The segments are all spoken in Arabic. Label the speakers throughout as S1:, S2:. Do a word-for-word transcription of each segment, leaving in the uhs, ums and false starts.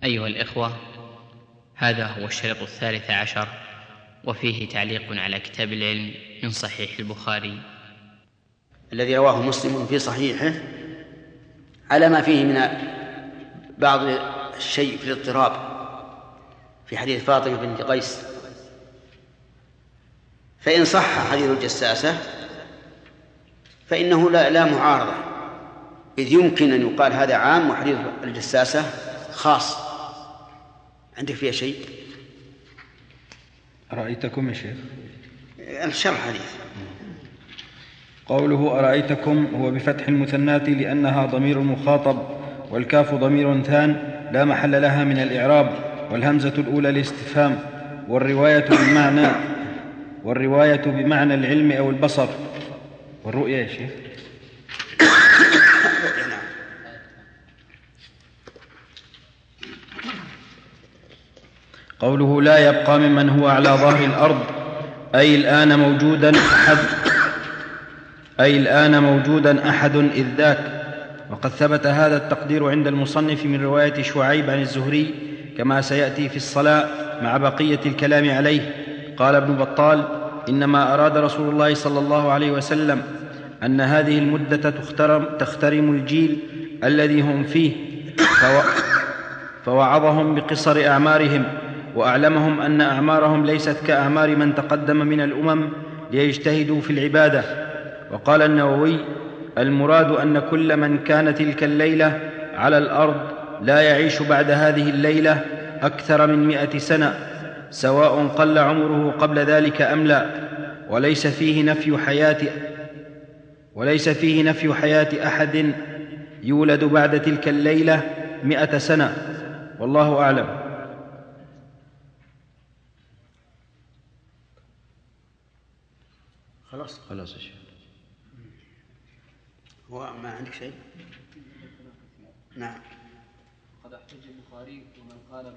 S1: أيها الإخوة، هذا هو الشريط الثالث عشر، وفيه تعليق على كتاب العلم من صحيح البخاري
S2: الذي رواه مسلم في صحيحه على ما فيه من بعض الشيء في الاضطراب في حديث فاطمة بنت قيس. فإن صح حديث الجساسة فإنه لا, لا معارضة، إذ يمكن أن يقال هذا عام وحديث الجساسة خاص. عندك فيها شيء؟
S3: أرأيتكم يا شيخ؟
S2: الشرح حديث.
S3: قوله أرأيتكم هو بفتح المثنات لأنها ضمير مخاطب، والكاف ضمير ثان لا محل لها من الإعراب، والهمزة الأولى الاستفهام، والرواية بمعنى والرواية بمعنى العلم أو البصر. والرؤية يا شيخ؟ قوله لا يبقى ممن هو على ظهر الأرض أي الآن موجودا أحد أي الآن موجودا أحد إذ ذاك. وقد ثبت هذا التقدير عند المصنف من رواية شعيب عن الزهري كما سيأتي في الصلاة مع بقية الكلام عليه. قال ابن بطال: إنما أراد رسول الله صلى الله عليه وسلم أن هذه المدة تخترم, تخترم الجيل الذي هم فيه، فوعظهم بقصر أعمارهم، وأعلمهم أن أعمارهم ليست كأعمار من تقدم من الأمم ليجتهدوا في العبادة. وقال النووي: المراد أن كل من كان تلك الليلة على الأرض لا يعيش بعد هذه الليلة أكثر من مئة سنة، سواء قل عمره قبل ذلك أم لا، وليس فيه نفي حياة وليس فيه نفي حياة أحد يولد بعد تلك الليلة مئة سنة، والله أعلم.
S2: خلاص
S3: خلاص يا شيخ.
S2: هو ما عندك شيء؟ نعم.
S4: قد احتج البخاري ومن قال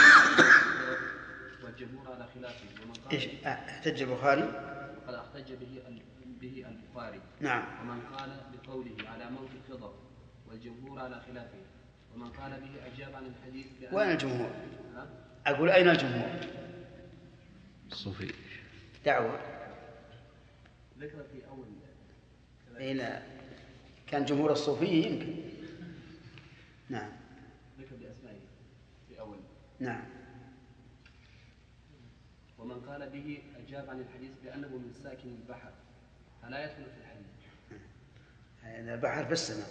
S4: والجمهور على خلافه. ومن قال
S2: ايش احتج البخاري؟
S4: قد احتج به به البخاري.
S2: نعم.
S4: ومن قال بقوله على موت الخضر، والجمهور على خلافه. ومن قال به اجاب عن الحديث.
S2: وين الجمهور؟ اقول اين الجمهور؟
S3: الصوفي.
S2: دعوة.
S4: ذكر في اول.
S2: اين كان جمهور الصوفية يمكن. نعم.
S4: ذكر بأسمائه في أول.
S2: نعم.
S4: ومن قال به أجاب عن الحديث بأنه من ساكن البحر فلا يدخل في الحديث.
S2: هذا البحر في السماء.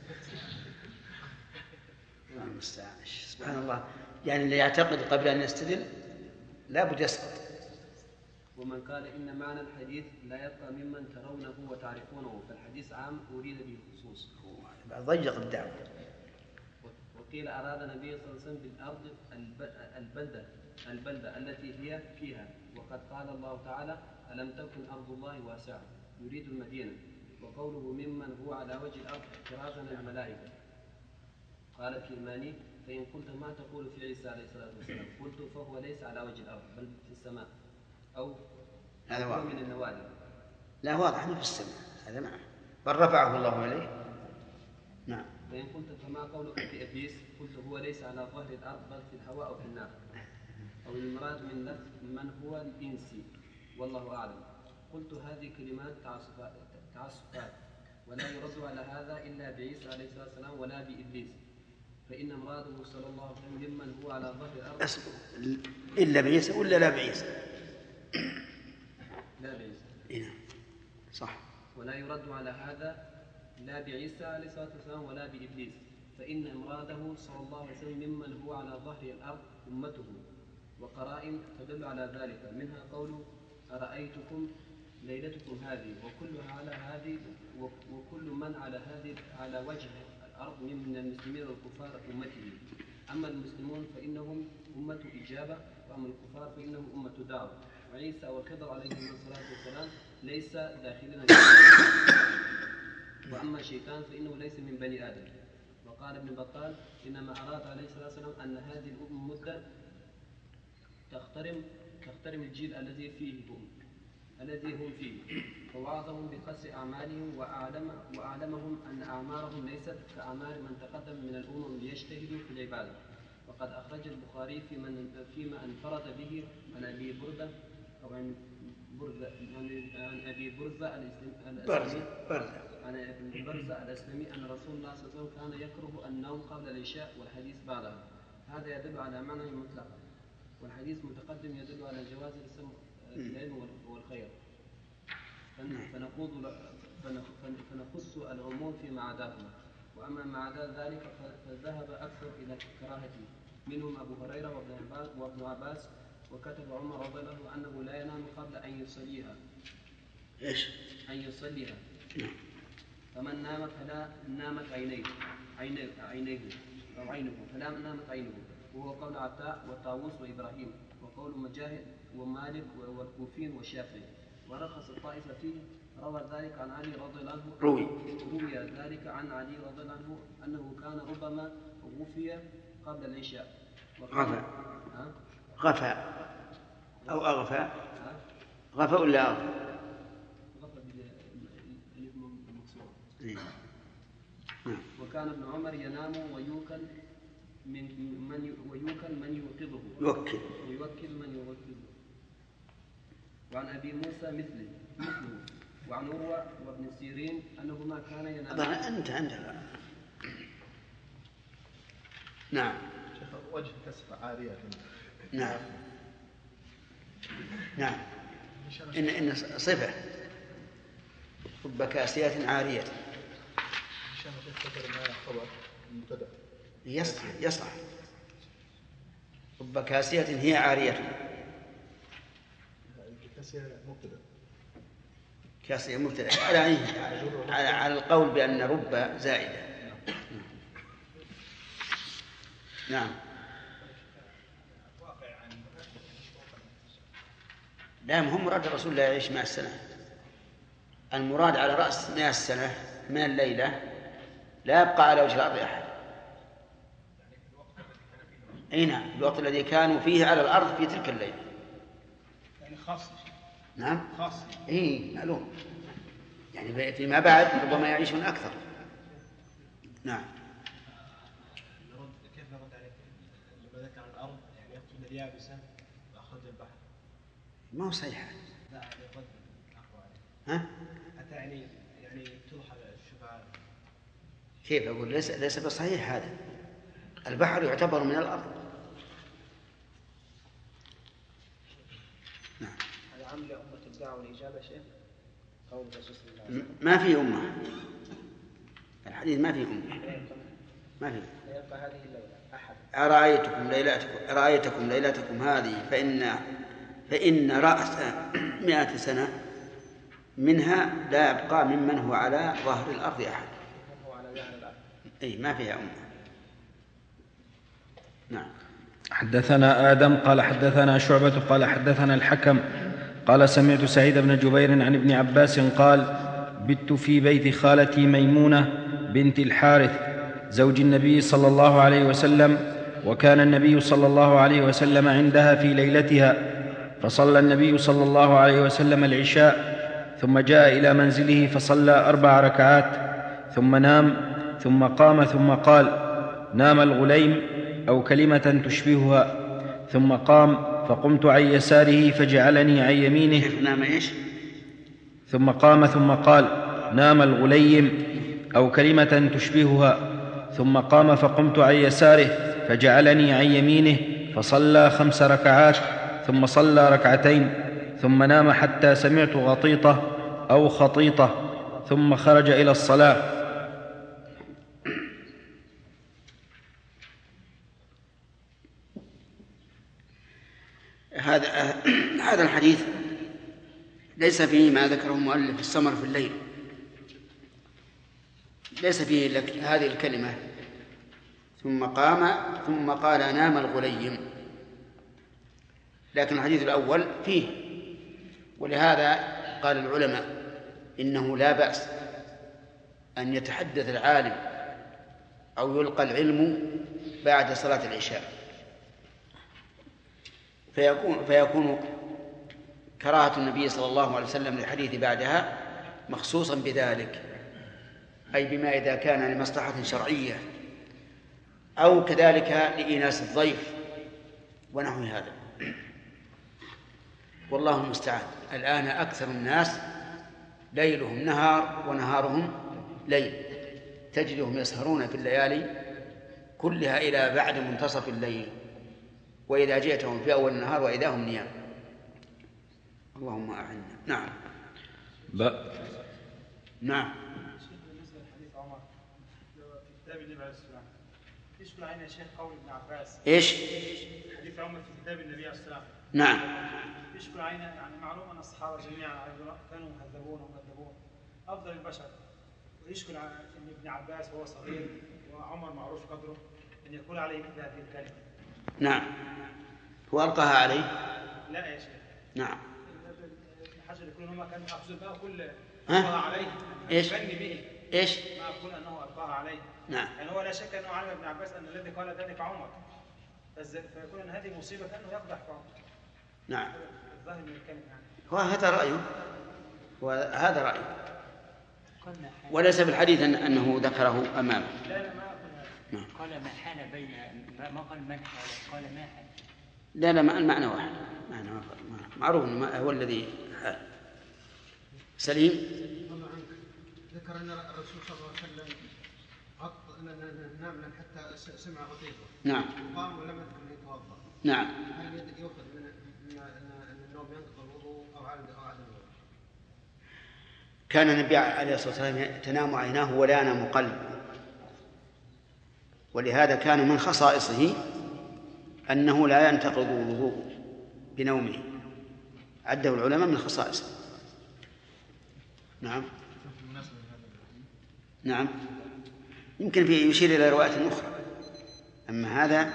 S2: المستعان. سبحان الله، يعني اللي يعتقد قبل أن يستدل لا بد يسقط.
S4: ومن قال إن معنى الحديث لا يبقى ممن ترونه وتعرفونه، فالحديث عام أريد به خصوص.
S2: ضيق الدعوة.
S4: وقيل أراد النبي صلى الله عليه وسلم بالأرض البلدة البلدة التي هي فيها، وقد قال الله تعالى: ألم تكن أرض الله واسعة، يريد المدينة. وقوله ممن هو على وجه الأرض احترازا للملائكة. قال الكرماني: فإن قلت ما تقول في عيسى عليه الصلاة والسلام؟ قلت فهو ليس على وجه الأرض بل في السماء، أو
S2: هذا واضح
S4: من النوادي.
S2: لا واضح أنه في السماء، هذا نعم، بل رفعه الله إليه. نعم.
S4: فإن قلت فما قولك في إبليس؟ قلت هو ليس على ظهر الأرض بل في الهواء أو في النار، أو المراد من لفظ من هو الإنسي، والله أعلم. قلت هذه كلمات تعسفات، ولا يرد على هذا إلا بعيسى عليه الصلاة والسلام ولا بإبليس، فإن مراده صلى الله عليه وسلم ممن هو على ظهر الأرض.
S2: إلا بعيسى ولا لا بعيسى؟
S4: لا بعيسى.
S2: إيه صح.
S4: ولا يرد على هذا لا بعيسى عليه الصلاة والسلام ولا بإبليس، فإن مراده صلى الله عليه وسلم ممن هو على ظهر الأرض أمته. وقرائن تدل على ذلك، منها قول أرأيتكم ليلتكم هذه، وكلها على هذه وكل من على هذه على وجه الأرض من المسلمين والكفار أمته. أما المسلمون فإنهم أمة إجابة، وأما الكفار فإنهم أمة دعوة. وعيسى والخضر عليهم الصلاة والسلام ليس داخلنا، وأما الشيطان فإنه ليس من بني آدم. وقال ابن بطال: إنما أراد عليه الصلاة والسلام أن هذه المدة تخترم تخترم الجيل الذي فيه هم الذي هم فيه، فوعظهم بقص أعمالهم وأعلم وأعلمهم أن أعمارهم ليست كأعمار من تقدم من الأمم ليجتهدوا في العبادة، وقد أخرج البخاري في من فيما انفرد به عن أبي بردة أو عن برزة عن أبي برزة الأسلمي عن ابن برزة الأسلمي أن رسول الله صلى الله عليه وسلم كان يكره النوم قبل العشاء والحديث بعدها. هذا يدل على معنى مطلق، والحديث متقدم يدل على جواز السمع العلم والخير. فنخوض فنخص العموم فيما عداهما، وأما ما عدا ذلك فذهب أكثر إلى كراهته، منهم أبو هريرة وابن عباس، وكتب عمر رضي الله عنه أنه لا ينام قبل أن يصليها.
S2: إيش؟
S4: أن يصليها. فمن نام فلا نامت عينيه عينيه عينيه أو عينه فلا نامت عينه، وهو قول عطاء وطاووس وإبراهيم، وقول مجاهد ومالك والكوفيين والشافعي. ورخص الطائفة فيه، روى ذلك عن علي رضي الله عنه
S2: روي
S4: روي ذلك عن علي رضي الله عنه أنه كان ربما غفي قبل العشاء.
S2: غفى غفى أو أغفى غفى ولا أغفى؟
S4: غفى بالاسم المكسور. وكان ابن عمر ينام ويوكل من من ويوكل من يوقظه
S2: يوكل
S4: ويوكل من يوقظه. وعن أبي موسى مثله مثله وعن عروة وابن سيرين أنهما كان ينام.
S2: أنت عندك. نعم.
S5: وجه كسر عارية.
S2: نعم نعم إن إن صفة رب كاسيات عارية. يصلح يصلح رب كاسية هي عارية.
S5: كاسية مبتدأ.
S2: كاسية مبتدأ على على القول بأن رب زائدة. نعم. لا مهم مراد الرسول لا يعيش مع السنة، المراد على رأس مئة سنة من الليلة لا يبقى على وجه الأرض أحد. أي نعم، الوقت الذي كانوا فيه على الأرض في تلك الليلة.
S5: يعني خاص.
S2: نعم
S5: خاص.
S2: إيه معلوم، يعني فيما بعد ربما يعيشون أكثر. نعم.
S5: كيف نرد عليه؟ لما ذكر الأرض يعني يقصد اليابسة وأخرج البحر.
S2: ما هو صحيح.
S5: لا يقصد أقوى
S2: ها؟
S5: حتى يعني يعني توضح الشبهات.
S2: كيف أقول؟ ليس ليس بصحيح هذا. البحر يعتبر من الأرض. نعم.
S4: هذا عمل أمة الدعوة والإجابة شيء قول الرسول صلى الله عليه وسلم.
S2: ما في أمة. الحديث ما في أمة. ما في.
S4: لا يبقى هذه الليلة أحد.
S2: أرأيتكم ليلتكم أرأيتكم ليلتكم هذه فإن فإن رأس مئة سنة منها لا يبقى ممن هو على ظهر الأرض أحد.
S4: هو على ظهر الأرض.
S2: أي ما فيها أمة. نعم.
S3: حدثنا آدم قال حدثنا شعبة قال حدثنا الحكم قال سمعت سعيد بن جبير عن ابن عباس قال بت في بيت خالتي ميمونة بنت الحارث زوج النبي صلى الله عليه وسلم، وكان النبي صلى الله عليه وسلم عندها في ليلتها، فصلى النبي صلى الله عليه وسلم العشاء ثم جاء إلى منزله فصلى أربع ركعات ثم نام ثم قام ثم قال نام الغليم أو كلمة تشبهها، ثم قام فقمت عن يساره فجعلني عن يمينه.
S2: نام إيش؟
S3: ثم قام ثم قال نام الغليم أو كلمة تشبهها، ثم قام فقمت عن يساره فجعلني عن يمينه فصلى خمس ركعات ثم صلى ركعتين ثم نام حتى سمعت غطيطة أو خطيطة ثم خرج إلى الصلاة.
S2: هذا هذا الحديث ليس فيه ما ذكره المؤلف السمر في الليل، ليس فيه هذه الكلمة ثم قام ثم قال نام الغليم، لكن الحديث الأول فيه، ولهذا قال العلماء إنه لا بأس أن يتحدث العالم أو يلقى العلم بعد صلاة العشاء، فيكون, فيكون كراهة النبي صلى الله عليه وسلم للحديث بعدها مخصوصا بذلك، أي بما إذا كان لمصلحة شرعية أو كذلك لإيناس الضيف ونحو هذا. والله المستعان. الآن أكثر الناس ليلهم نهار ونهارهم ليل، تجدهم يسهرون في الليالي كلها إلى بعد منتصف الليل، وإذا جئتهم في أول النهار وإذا هم نيام. اللهم أعنا. نعم.
S3: ب...
S2: نعم.
S5: بالنسبة لحديث عمر في كتاب النبي عليه الصلاة والسلام، يشكل علينا يا شيخ قول ابن عباس.
S2: إيش؟
S5: حديث عمر في كتاب النبي عليه الصلاة والسلام.
S2: نعم.
S5: يشكل علينا، يعني معلوم أن الصحابة جميعا كانوا مهذبون ومؤدبون أفضل البشر، ويشكل على أن ابن عباس وهو صغير وعمر معروف قدره أن يقول عليه مثل هذه الكلمة.
S2: نعم. هو ألقاها عليه؟
S5: لا يا شيخ.
S2: نعم.
S5: الحجر يقول هم كانوا يحفظون بها كل
S2: ها؟
S5: ألقاها عليه.
S2: إيش؟
S5: يغني به.
S2: إيش؟
S5: ما أقول أنه ألقاها عليه.
S2: نعم.
S5: يعني هو لا شك أنه علم ابن عباس أن الذي قال ذلك عمر، فيكون أن هذه مصيبة كأنه يقدح في عمر.
S2: نعم.
S5: الظاهر من الكلمة يعني.
S2: وهذا رأيه، وهذا رأيه، وليس بالحديث أنه ذكره أمامه.
S5: لا لا ما أقول هذا.
S2: نعم.
S6: قال ما حال بين ما قال من حال، قال ما حال.
S2: لا لا ما المعنى واحد، معنى معروف ما هو الذي حال. سليم.
S7: ذكر أن الرسول صلى الله عليه وسلم نام حتى سمع غطيطه.
S2: نعم.
S7: قام ولم يذكر أن يتوضأ.
S2: نعم.
S7: هل يؤخذ من أن النوم ينقض الوضوء أو عدم الوضوء؟
S2: كان النبي عليه الصلاة والسلام تنام عيناه ولا ينام قلبه، ولهذا كان من خصائصه أنه لا ينتقض الوضوء بنومه، عده العلماء من خصائصه. نعم. نعم. يمكن في يشير إلى رواية أخرى، أما هذا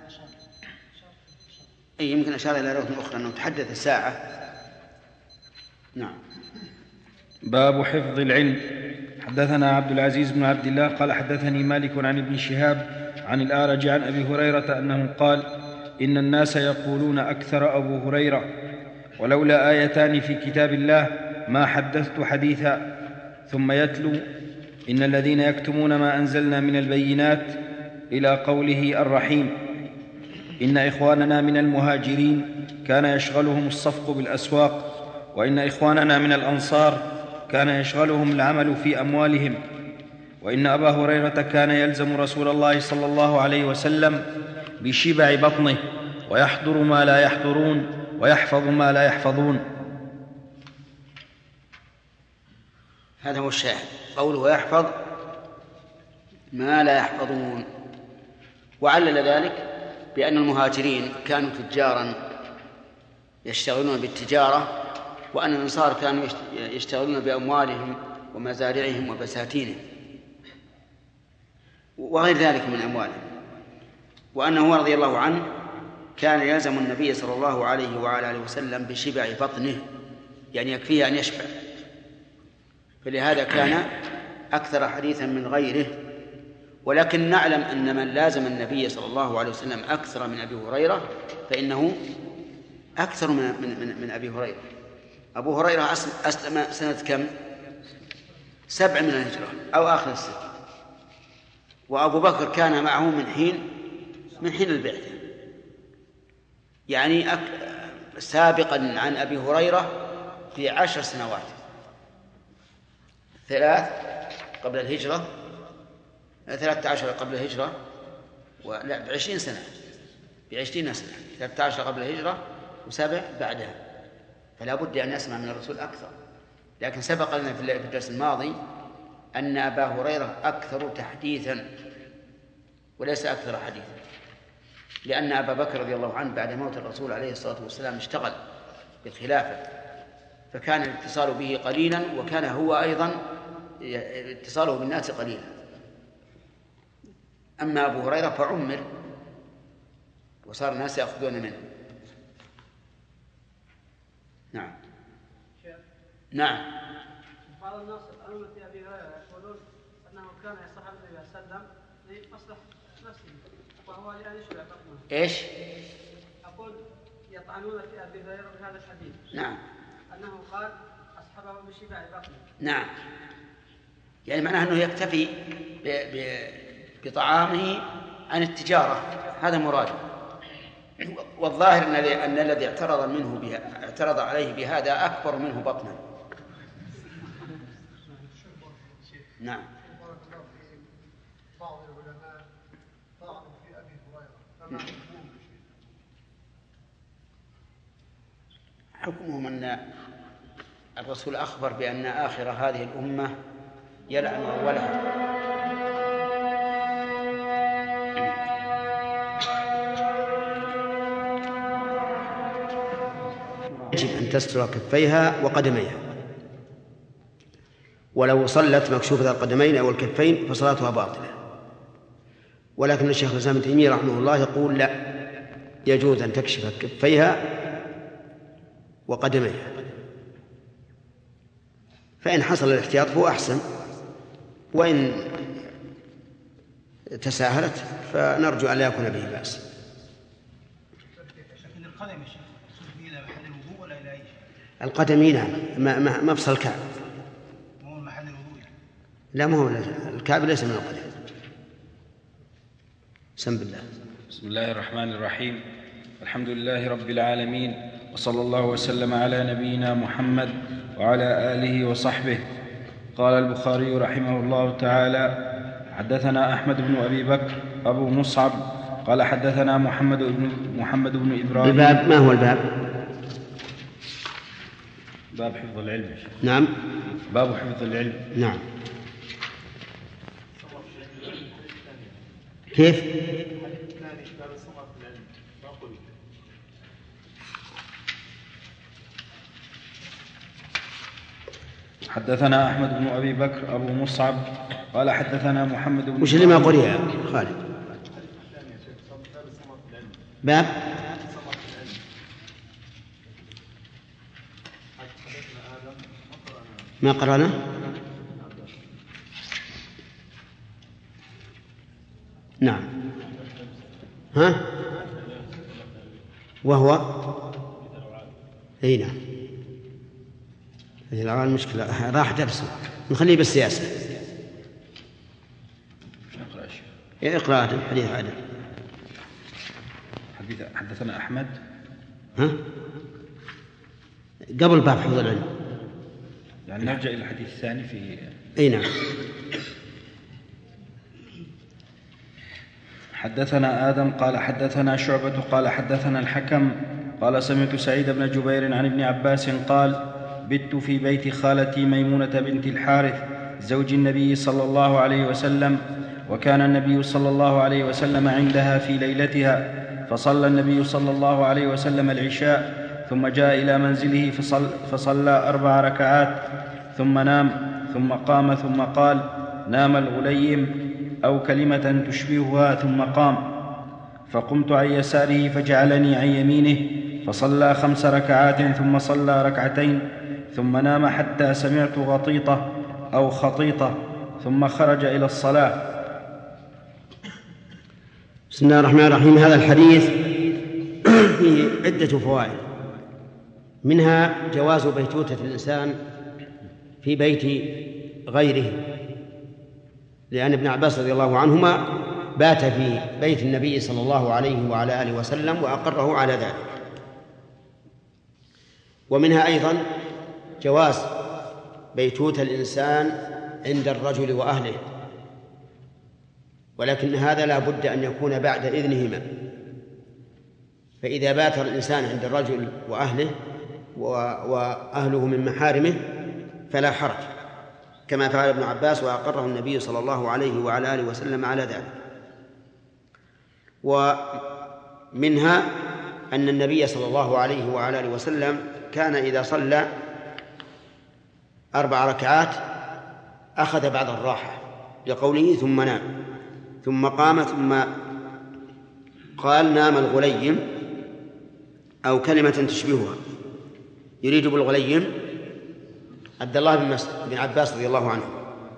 S2: أي يمكن أشار إلى رواية أخرى أنه تحدث الساعة. نعم.
S3: باب حفظ العلم. حدثنا عبد العزيز بن عبد الله قال حدثني مالك عن ابن شهاب عن الأعرج عن أبي هريرة أنه قال إن الناس يقولون أكثر أبو هريرة ولولا آيتان في كتاب الله ما حدثت حديثا، ثم يتلو إن الذين يكتمون ما أنزلنا من البينات إلى قوله الرحيم إن إخواننا من المهاجرين كان يشغلهم الصفق بالأسواق، وإن إخواننا من الأنصار كان يشغلهم العمل في أموالهم، وإن أبا هريرة كان يلزم رسول الله صلى الله عليه وسلم بشبع بطنه ويحضر ما لا يحضرون ويحفظ ما لا يحفظون.
S2: هذا هو الشاهد، قوله يحفظ ما لا يحفظون. وعلل ذلك بأن المهاجرين كانوا تجارا يشتغلون بالتجارة، وأن الأنصار كانوا يشتغلون بأموالهم ومزارعهم وبساتينهم وغير ذلك من أموالهم، وأنه رضي الله عنه كان يلزم النبي صلى الله عليه وعلى آله وسلم بشبع بطنه، يعني يكفيه أن يشبع، فلهذا كان أكثر حديثا من غيره. ولكن نعلم أن من لازم النبي صلى الله عليه وسلم أكثر من أبي هريرة فإنه أكثر من, من, من أبي هريرة. أبو هريرة أسلم سنة كم؟ سبع من الهجرة أو آخر السنة، وأبو بكر كان معه من حين من حين البعثة، يعني أك... سابقا عن أبي هريرة في عشر سنوات، ثلاث قبل الهجرة، ثلاثة عشر قبل الهجرة، ولا بعشرين سنة، بعشرين سنة، ثلاثة عشر قبل الهجرة وسبع بعدها، فلا بد أن يسمع من الرسول أكثر. لكن سبق لنا في الدرس الماضي أن أبا هريرة أكثر تحديثا وليس أكثر حديثا، لأن أبا بكر رضي الله عنه بعد موت الرسول عليه الصلاة والسلام اشتغل بالخلافة، فكان الاتصال به قليلا، وكان هو أيضا اتصاله بالناس قليلا. أما أبو هريرة فعمر وصار الناس يأخذون منه. نعم. نعم.
S8: بعض الناس أمة أبي هريرة يقولون أنه كان يصحب النبي صلى الله عليه وسلم لمصلحة نفسه وهو لأن يشبع بطنه.
S2: إيش؟
S8: أقول يطعنون في أبي هريرة بهذا الحديث.
S2: نعم.
S8: أنه قال أصحبه بشبع بطنه.
S2: نعم. يعني معناه أنه يكتفي ب... ب... بطعامه عن التجارة، هذا مراده. والظاهر أن أن الذي اعترض منه بها اعترض عليه بهذا أكبر منه بطنا. نعم.
S7: بعض العلماء طعنوا في أبي هريرة، فما
S2: حكمهم أن الرسول أخبر بأن آخر هذه الأمة يلعن أولها. يجب أن تستر كفيها وقدميها، ولو صلت مكشوفة القدمين أو الكفين فصلاتها باطلة. ولكن الشيخ الإسلام ابن تيمية رحمه الله يقول لا، يجوز أن تكشف كفيها وقدميها، فإن حصل الاحتياط فهو أحسن، وإن تساهلت فنرجو أن لا يكون به بأس.
S7: لكن القدم يا شيخ إلى محل الوضوء ولا إلى أي شيء؟
S2: القدمين نعم، مفصل الكعب.
S7: مو محل الوضوء؟
S2: لا، ما هو الكعب ليس من القدم. بسم الله.
S3: بسم الله الرحمن الرحيم. الحمد لله رب العالمين، وصلى الله وسلم على نبينا محمد وعلى آله وصحبه. قال البخاري رحمه الله تعالى: حدثنا أحمد بن أبي بكر أبو مصعب قال حدثنا محمد بن محمد بن إبراهيم.
S2: الباب ما هو الباب؟
S3: باب حفظ العلم.
S2: نعم،
S3: باب حفظ العلم.
S2: نعم. كيف؟
S3: حدثنا أحمد بن أبي بكر أبو مصعب قال حدثنا محمد بن.
S2: وش اللي ما قرئ يا خالد؟ باب ما قرأنا؟ نعم. ها؟ وهو اي نعم. هذه الأوان مشكلة، راح درسه، نخليه بالسياسة. اقرأ الحديث عادل.
S3: حديث حدثنا أحمد.
S2: ها؟ قبل باب حفظ العلم.
S3: يعني نرجع إلى الحديث الثاني في.
S2: اي نعم.
S3: حدثنا آدم قال حدثنا شعبة قال حدثنا الحكم قال سمعت سعيد بن جبير عن ابن عباس قال: بت في بيت خالتي ميمونة بنت الحارث زوج النبي صلى الله عليه وسلم، وكان النبي صلى الله عليه وسلم عندها في ليلتها، فصلى النبي صلى الله عليه وسلم العشاء ثم جاء إلى منزله فصل فصلى أربع ركعات ثم نام، ثم قام ثم قال: نام الغليم أو كلمة تشبهها، ثم قام، فقمت عن يساره فجعلني عن يمينه، فصلى خمس ركعات ثم صلى ركعتين ثم نام حتى سمعت غطيطة أو خطيطة، ثم خرج إلى الصلاة.
S2: بسم الله الرحمن الرحيم. هذا الحديث فيه عدة فوائد، منها جواز بيتوتة الإنسان في بيت غيره، لأن ابن عباس رضي الله عنهما بات في بيت النبي صلى الله عليه وعلى آله وسلم وأقره على ذلك. ومنها أيضا جواز بيتوت الإنسان عند الرجل وأهله، ولكن هذا لا بد أن يكون بعد إذنهما، فإذا بات الإنسان عند الرجل وأهله وأهله من محارمه فلا حرج، كما فعل ابن عباس وأقره النبي صلى الله عليه وعلى آله وسلم على ذلك. ومنها أن النبي صلى الله عليه وعلى آله وسلم كان إذا صلى أربع ركعات أخذ بعض الراحة لقوله ثم نام، ثم قام ثم قال: نام الغليم أو كلمة تشبهها. يريد بالغليم عبد الله بن, بن عباس رضي الله عنه.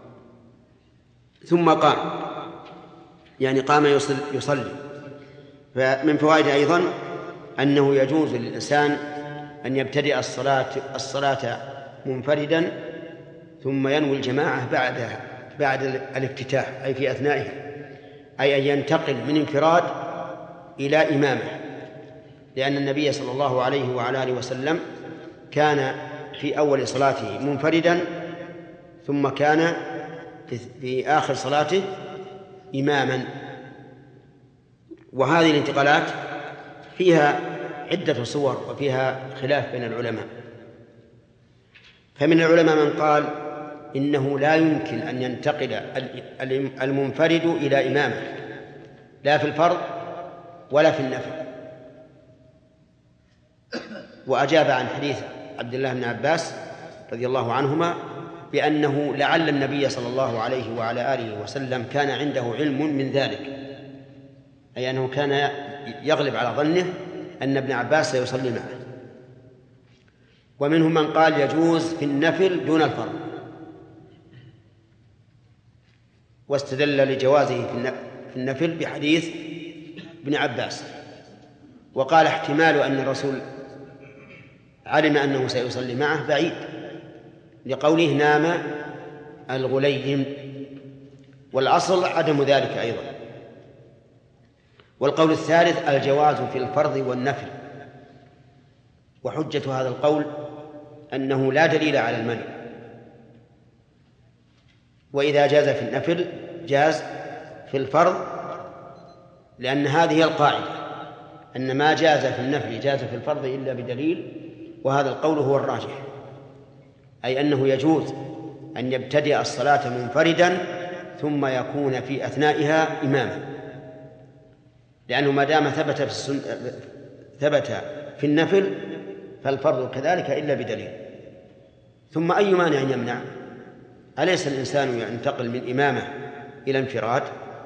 S2: ثم قام، يعني قام يصلي, يصلي. فمن فوائد أيضا أنه يجوز للإنسان أن يبتدئ الصلاة, الصلاة منفردا ثم ينوي الجماعة بعد بعد الافتتاح، أي في أثنائها. أي أن ينتقل من انفراد إلى إمامة، لأن النبي صلى الله عليه وعلى آله وسلم كان في أول صلاته منفردا، ثم كان في آخر صلاته إماما. وهذه الانتقالات فيها عدة صور وفيها خلاف بين العلماء. فمن العلماء من قال إنه لا يمكن أن ينتقل المنفرد إلى إمامه لا في الفرض ولا في النفل، وأجاب عن حديث عبد الله بن عباس رضي الله عنهما بأنه لعل النبي صلى الله عليه وعلى آله وسلم كان عنده علم من ذلك، أي أنه كان يغلب على ظنه أن ابن عباس سيصلي معه. ومنهم من قال يجوز في النفل دون الفرض، واستدل لجوازه في النفل بحديث ابن عباس، وقال احتمال أن الرسول علم أنه سيصلي معه بعيد، لقوله نام الغليم، والأصل عدم ذلك أيضا. والقول الثالث الجواز في الفرض والنفل، وحجة هذا القول أنه لا دليل على المنع، وإذا جاز في النفل جاز في الفرض، لأن هذه هي القاعدة أن ما جاز في النفل جاز في الفرض إلا بدليل، وهذا القول هو الراجح، أي أنه يجوز أن يبتدئ الصلاة منفردا ثم يكون في أثنائها إماما، لأنه ما دام ثبت في السن... ثبت في النفل فالفرض كذلك إلا بدليل. ثم أي مانع يمنع؟ أليس الإنسان ينتقل من إمامة إلى انفراد،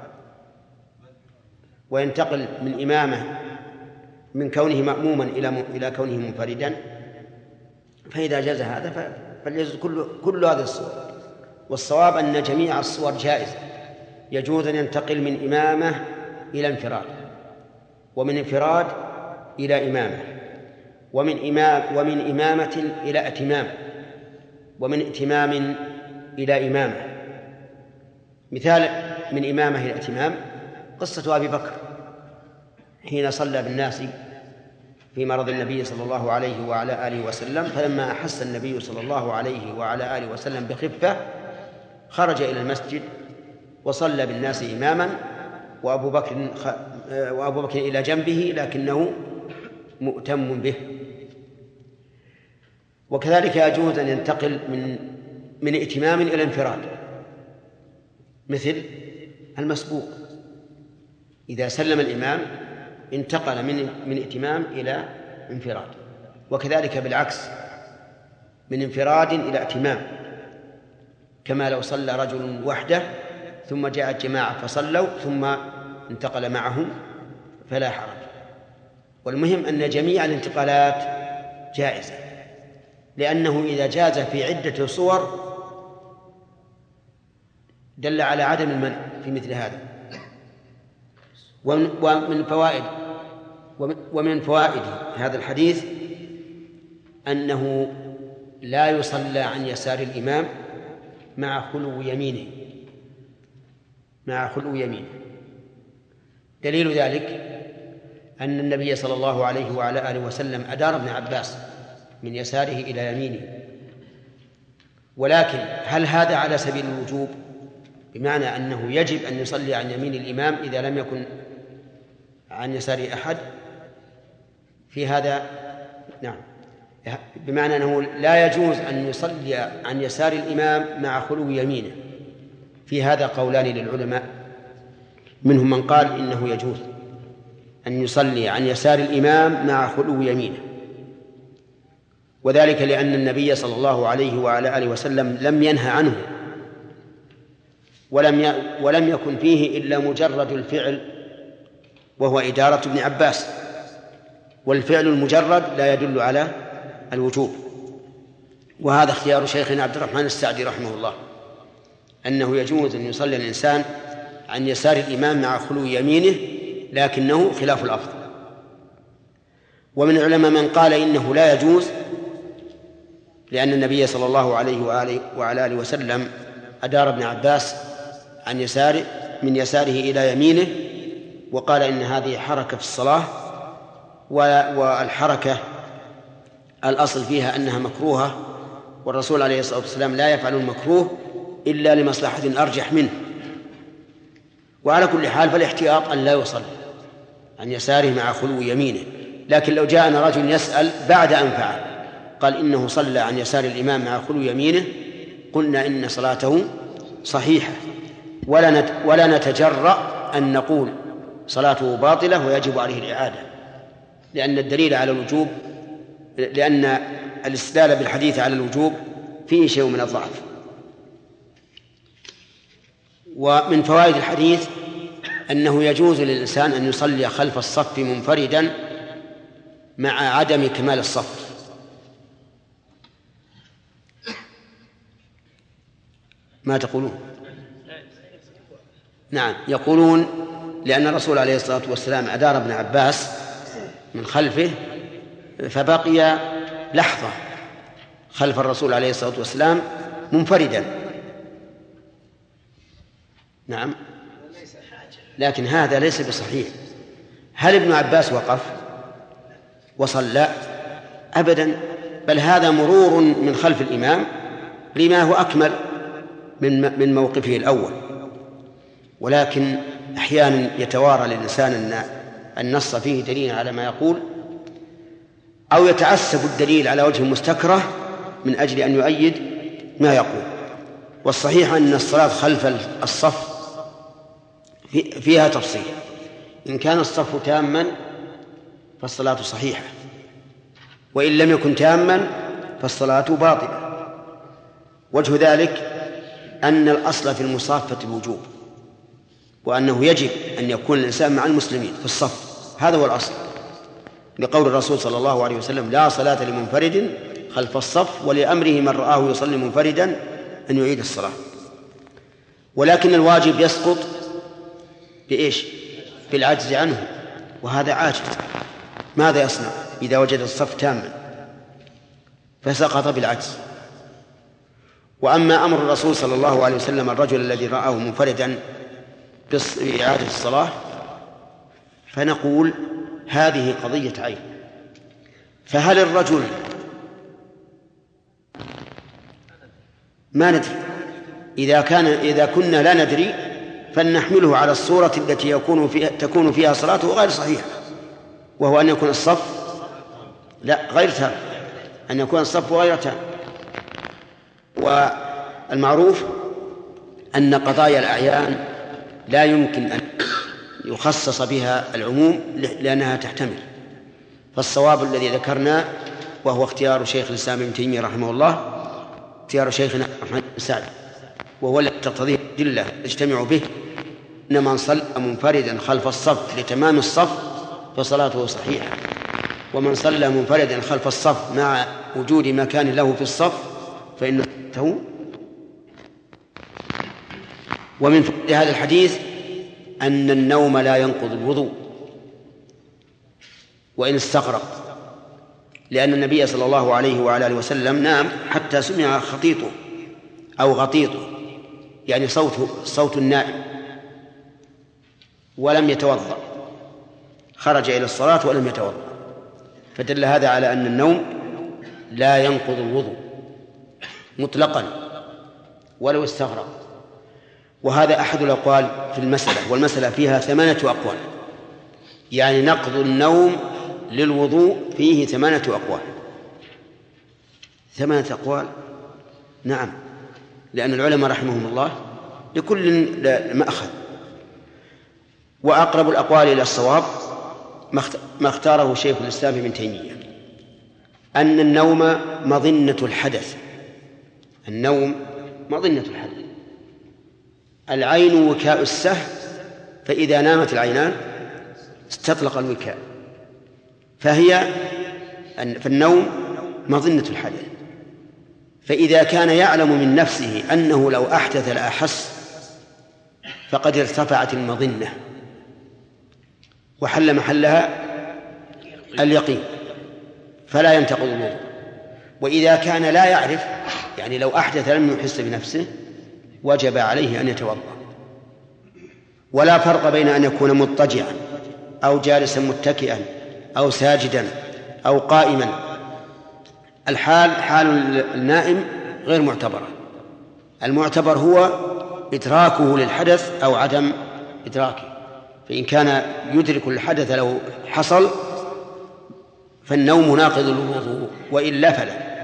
S2: وينتقل من إمامة من كونه مأموما إلى إلى كونه منفردا؟ فإذا جاز هذا فليجوز كل كل هذه الصور. والصواب أن جميع الصور جائزة، يجوز أن ينتقل من إمامة إلى انفراد، ومن انفراد إلى إمامة، ومن إمام ومن إمامة إلى ائتمام، ومن ائتمام إلى إمامة. مثال من إمامة إلى ائتمام قصة أبي بكر حين صلى بالناس في مرض النبي صلى الله عليه وعلى آله وسلم، فلما أحس النبي صلى الله عليه وعلى آله وسلم بخفة خرج إلى المسجد وصلى بالناس إماما، وأبو بكر وأبو بكر إلى جنبه لكنه مؤتم به. وكذلك يجوز أن ينتقل من من ائتمام إلى انفراد، مثل المسبوق إذا سلم الإمام انتقل من من ائتمام إلى انفراد، وكذلك بالعكس من انفراد إلى ائتمام، كما لو صلى رجل وحده ثم جاءت جماعة فصلوا ثم انتقل معهم فلا حرج. والمهم أن جميع الانتقالات جائزة، لأنه إذا جاز في عدة صور دل على عدم المنع في مثل هذا. ومن فوائد ومن فوائد هذا الحديث أنه لا يصلى عن يسار الإمام مع خلو يمينه مع خلو يمينه دليل ذلك أن النبي صلى الله عليه وعلى آله وسلم أدار ابن عباس من يساره إلى يمينه، ولكن هل هذا على سبيل الوجوب، بمعنى أنه يجب أن يصلي عن يمين الإمام إذا لم يكن عن يسار أحد؟ في هذا نعم، بمعنى أنه لا يجوز أن يصلي عن يسار الإمام مع خلو يمينه. في هذا قولان للعلماء، منهم من قال إنه يجوز أن يصلي عن يسار الإمام مع خلو يمينه، وذلك لأن النبي صلى الله عليه وعلى آله وسلم لم ينهى عنه، ولم ولم يكن فيه إلا مجرد الفعل وهو إدارة ابن عباس، والفعل المجرد لا يدل على الوجوب. وهذا اختيار شيخنا عبد الرحمن السعدي رحمه الله، أنه يجوز أن يصلي الإنسان عن يسار الإمام مع خلو يمينه، لكنه خلاف الأفضل. ومن العلماء من قال إنه لا يجوز، لأن النبي صلى الله عليه وآله وعلى آله وسلم أدار ابن عباس عن يساره من يساره إلى يمينه، وقال إن هذه حركة في الصلاة، والحركة الأصل فيها أنها مكروهة، والرسول عليه الصلاة والسلام لا يفعل المكروه إلا لمصلحة أرجح منه. وعلى كل حال فالاحتياط أن لا يصلي عن يساره مع خلو يمينه. لكن لو جاءنا رجل يسأل بعد أن فعل قال إنه صلى عن يسار الإمام مع خلو يمينه، قلنا إن صلاته صحيحة، ولا ولا نتجرأ أن نقول صلاته باطلة ويجب عليه الإعادة، لأن الدليل على الوجوب لأن الاستدلال بالحديث على الوجوب فيه شيء من الضعف. ومن فوائد الحديث أنه يجوز للإنسان أن يصلي خلف الصف منفردا مع عدم كمال الصف. ما تقولون؟ نعم، يقولون لأن الرسول عليه الصلاة والسلام أدار ابن عباس من خلفه فبقي لحظة خلف الرسول عليه الصلاة والسلام منفردا. نعم، لكن هذا ليس بصحيح. هل ابن عباس وقف وصلى؟ أبدا، بل هذا مرور من خلف الإمام لما هو أكمل من من موقفه الأول. ولكن أحيانا يتوارى للإنسان أن النص فيه دليل على ما يقول، أو يتعسف الدليل على وجه مستكره من أجل أن يؤيد ما يقول. والصحيح أن الصلاة خلف الصف فيها تفصيل. إن كان الصف تاما فالصلاة صحيحة، وإن لم يكن تاما فالصلاة باطلة. وجه ذلك أن الأصل في المصافة الوجوب، وأنه يجب أن يكون الإنسان مع المسلمين في الصف، هذا هو الأصل، لقول الرسول صلى الله عليه وسلم: لا صلاة لمنفرد خلف الصف، ولأمره من رآه يصلي منفردا أن يعيد الصلاة. ولكن الواجب يسقط بإيش؟ بالعجز عنه، وهذا عاجز. ماذا يصنع إذا وجد الصف تاما؟ فسقط بالعجز. وأما أمر الرسول صلى الله عليه وسلم الرجل الذي رآه منفردا بإعادة الصلاة فنقول هذه قضية عين. فهل الرجل ما ندري؟ إذا كان إذا كنا لا ندري فلنحمله على الصورة التي يكون فيها تكون فيها صلاته غير صحيحة، وهو أن يكون الصف لا غير تام، أن يكون الصف غير تام. والمعروف أن قضايا الأعيان لا يمكن أن يخصص بها العموم لأنها تحتمل. فالصواب الذي ذكرنا وهو اختيار شيخ الإسلام ابن تيمية رحمه الله، اختيار شيخنا محمد بن سعد، وهو الذي تقتضيه الأدلة تجتمع به، إن من صلى منفردا خلف الصف لتمام الصف فصلاته صحيحة، ومن صلى منفردا خلف الصف مع وجود مكان له في الصف فإنه. ومن فوائد هذا الحديث أن النوم لا ينقض الوضوء وإن استغرق، لأن النبي صلى الله عليه وعلى آله وسلم نام حتى سمع خطيطه أو غطيطه، يعني صوت صوت النائم، ولم يتوضأ، خرج إلى الصلاة ولم يتوضأ، فدل هذا على أن النوم لا ينقض الوضوء مطلقا ولو استغرق. وهذا أحد الأقوال في المسألة، والمسألة فيها ثمانية أقوال، يعني نقض النوم للوضوء فيه ثمانية أقوال. ثمانية أقوال نعم، لأن العلماء رحمهم الله لكل مأخذ. وأقرب الأقوال إلى الصواب ما اختاره شيخ الإسلام ابن تيمية، أن النوم مظنة الحدث. النوم مظنة الحدث، العين وكاء السهم، فإذا نامت العينان استطلق الوكاء، فهي فالنوم مظنة الحدث. فإذا كان يعلم من نفسه أنه لو أحدث لأحس فقد ارتفعت المظنة وحل محلها اليقين فلا ينتقض الوضوء. وإذا كان لا يعرف، يعني لو أحدث لم يحس بنفسه، وجب عليه أن يتوضأ. ولا فرق بين أن يكون مضطجعا أو جالسا متكئا أو ساجدا أو قائما. الحال حال النائم غير معتبرة، المعتبر هو إدراكه للحدث أو عدم إدراكه، فإن كان يدرك الحدث لو حصل فالنوم ناقض للوضوء، وإلا فلا.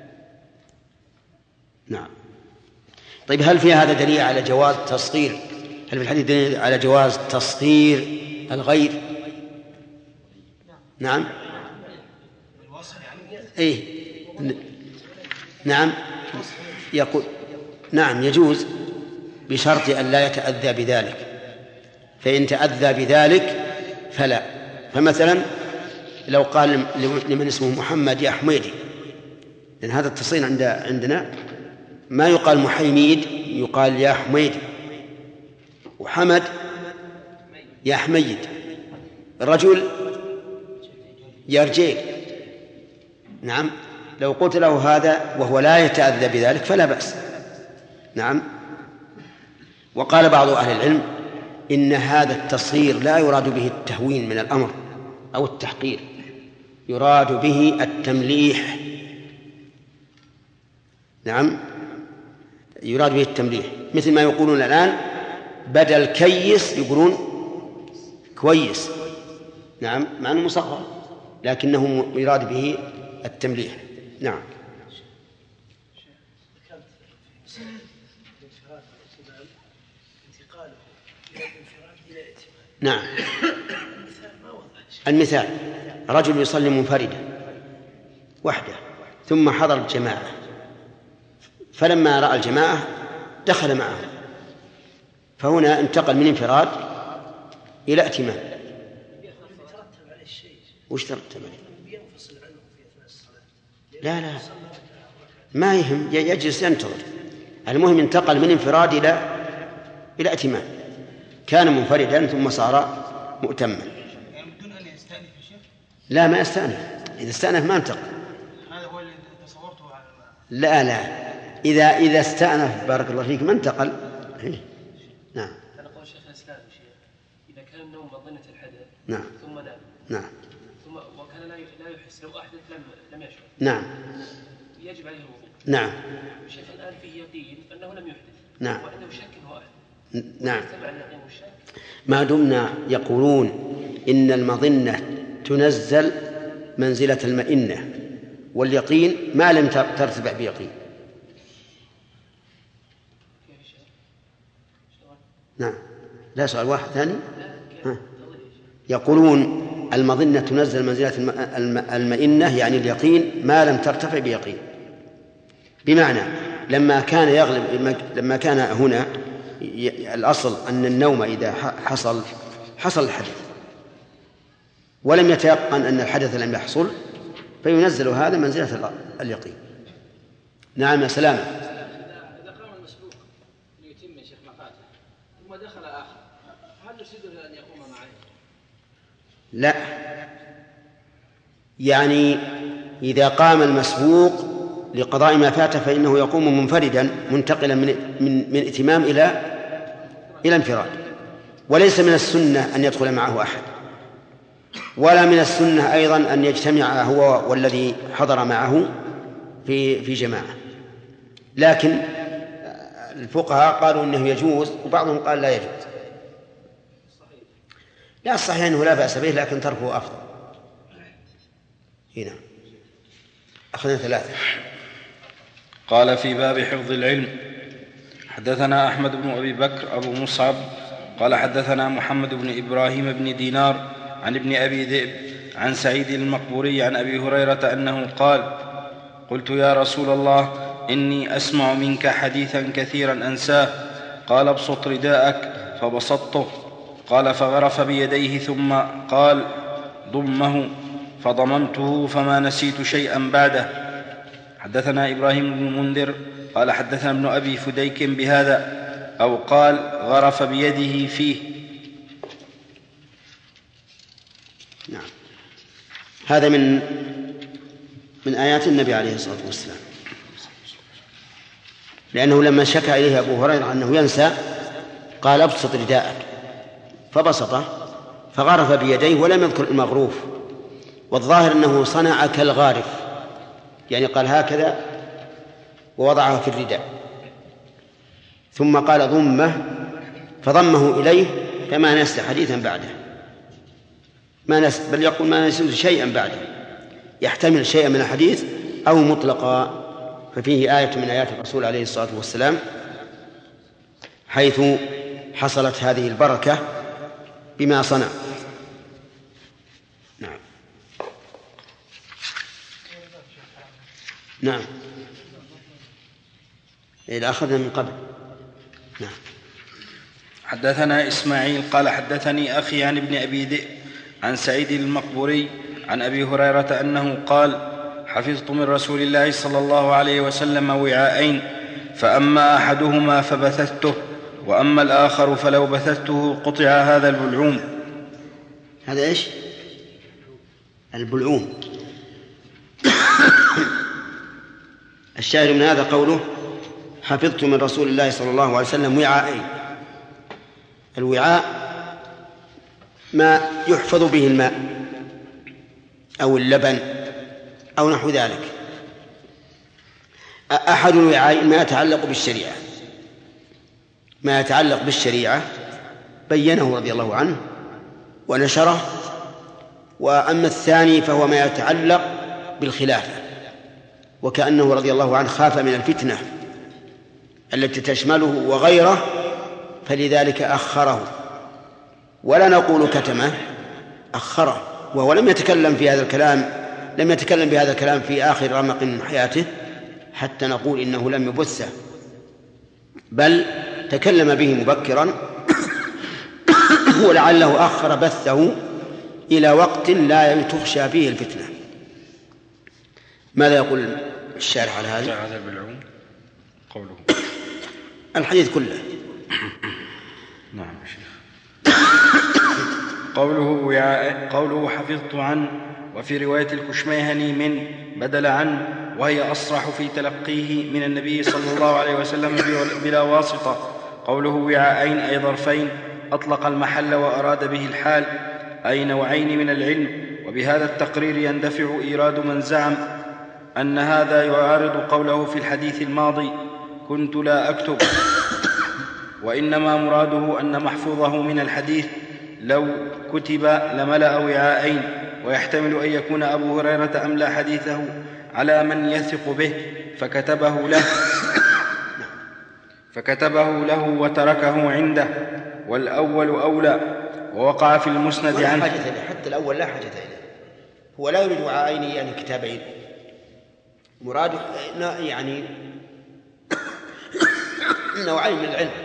S2: نعم. طيب، هل في هذا دليل على جواز تصغير هل في الحديث دليل على جواز تصغير الغير؟ نعم. إيه؟ نعم. يقول نعم يجوز بشرط أن لا يتأذى بذلك، فإن تأذى بذلك فلا. فمثلا لو قال لمن اسمه محمد يا حميدي، لأن هذا التصغير عند عندنا ما يقال محيميد، يقال يا حميدي، وحمد يا حميد، الرجل يا رجيل. نعم. لو قلت له هذا وهو لا يتأذى بذلك فلا بأس. نعم. وقال بعض أهل العلم إن هذا التصغير لا يراد به التهوين من الأمر أو التحقير، يراد به التمليح. نعم، يراد به التمليح، مثل ما يقولون الآن بدل كيس يقولون كويس. نعم، مع أنه مصغر لكنه يراد به التمليح. نعم. نعم. المثال رجل يصلي منفردا وحده ثم حضر الجماعة، فلما رأى الجماعة دخل معهم، فهنا انتقل من انفراد إلى ائتمام. وش ترتب عليه؟ لا لا ما يهم، يجلس ينتظر. المهم انتقل من انفراد إلى إلى ائتمام، كان منفردا ثم صار مؤتما.
S7: يعني بدون أن يستأنف الشيخ؟
S2: لا، ما يستأنف. إذا استأنف ما انتقل.
S7: هذا هو اللي تصورته على الماء.
S2: لا لا إذا إذا استأنف بارك الله فيك ما انتقل. نعم.
S4: أنا قول شيخ الإسلام شيخ إذا كان النوم مظنة الحدث
S2: نعم
S4: ثم نام
S2: نعم
S4: ثم وكان لا لا يحس لو أحدث لم لم يشعر
S2: نعم
S4: يجب عليه الوضوء.
S2: نعم.
S4: الشيخ الآن فيه يقين أنه لم يحدث.
S2: نعم.
S4: وعنده شك أنه أحدث.
S2: نعم.
S4: يجتمع اليقين والشك.
S2: ما دمنا يقولون إن المظنة تنزل منزلة المئنة، واليقين ما لم ترتفع بيقين. نعم. لا، سؤال واحد ثاني. ها. يقولون المظنة تنزل منزلة المئنة، يعني اليقين ما لم ترتفع بيقين، بمعنى لما كان يغلب لما كان هنا الأصل أن النوم إذا حصل حصل الحدث ولم يتيقن أن الحدث لم يحصل فينزل هذا منزلة اليقين. نعم يا سلام.
S8: إذا قام المسبوق ليتم شيخ مقاته ثم دخل آخر، هل يرشده أن يقوم معه؟
S2: لا، يعني إذا قام المسبوق لقضاء ما فات فإنه يقوم منفردا منتقلا من من من ائتمام إلى إلى انفراد، وليس من السنة أن يدخل معه أحد، ولا من السنة أيضا أن يجتمع هو والذي حضر معه في في جماعة. لكن الفقهاء قالوا إنه يجوز، وبعضهم قال لا يجوز. لا، الصحيح أنه لا بأس به، لكن تركه أفضل. هنا أخذنا ثلاثة.
S3: قال في باب حفظ العلم: حدثنا أحمد بن أبي بكر أبو مصعب قال حدثنا محمد بن إبراهيم بن دينار عن ابن أبي ذئب عن سعيد المقبوري عن أبي هريرة أنه قال: قلت يا رسول الله إني أسمع منك حديثا كثيرا أنساه، قال ابسط رداءك، فبسطته، قال فغرف بيديه ثم قال ضمه، فضممته فما نسيت شيئا بعده. حدثنا إبراهيم بن المنذر قال حدثنا ابن أبي فديك بهذا، أو قال غرف بيده فيه.
S2: نعم. هذا من من آيات النبي عليه الصلاة والسلام، لأنه لما شكى إليه أبو هريرة أنه ينسى قال ابسط رداءك، فبسطه فغرف بيديه ولم يذكر المغروف، والظاهر أنه صنع كالغارف، يعني قال هكذا ووضعه في الرداء، ثم قال ضمه فضمه إليه، فما نسي حديثا بعده، ما نسي، بل يقول ما نسي شيئا بعده، يحتمل شيئا من الحديث أو مطلقا. ففيه آية من آيات الرسول عليه الصلاة والسلام حيث حصلت هذه البركة بما صنع. نعم نعم إذا أخذنا من قبل. نعم.
S3: حدثنا إسماعيل قال حدثني أخي عن ابن أبي ذئب عن سعيد المقبوري عن أبي هريرة أنه قال: حفظت من رسول الله صلى الله عليه وسلم وعاءين، فأما أحدهما فبثثته، وأما الآخر فلو بثثته قطع هذا البلعوم.
S2: هذا إيش؟ البلعوم. الشاهد من هذا قوله: حفظت من رسول الله صلى الله عليه وسلم وعاءين. الوعاء ما يحفظ به الماء أو اللبن أو نحو ذلك. أحد الوعاء ما يتعلق بالشريعة، ما يتعلق بالشريعة بينه رضي الله عنه ونشره، وأما الثاني فهو ما يتعلق بالخلافة، وكأنه رضي الله عنه خاف من الفتنة التي تشمله وغيره، فلذلك أخره، ولا نقول كتمه، أخره، وهو لم يتكلم في هذا الكلام لم يتكلم بهذا الكلام في آخر رمق من حياته حتى نقول إنه لم يبثه، بل تكلم به مبكرا ولعله أخر بثه إلى وقت لا تخشى فيه الفتنة. ماذا يقول الشارح على هذا؟
S3: هذا بالعموم قوله
S2: الحديث كله.
S3: نعم يا شيخ. قوله قوله حفظت عنه، وفي رواية الكشميهني من بدل عنه، وهي أصرح في تلقيه من النبي صلى الله عليه وسلم بلا واسطة. قوله وعاءين أي ظرفين، أطلق المحل وأراد به الحال، أي نوعين من العلم. وبهذا التقرير يندفع إيراد من زعم أن هذا يعارض قوله في الحديث الماضي: كنت لا أكتب، وإنما مراده أن محفوظه من الحديث لو كتب لملأ وعاءين، ويحتمل أن يكون أبو هريرة أملى حديثه على من يثق به فكتبه له فكتبه له وتركه عنده، والأول أولى. ووقع في المسند عنه،
S2: حتى الأول لا حاجة إليه، هو لا يريد وعاءين يعني كتابين، مراد يعني نوعين من العلم.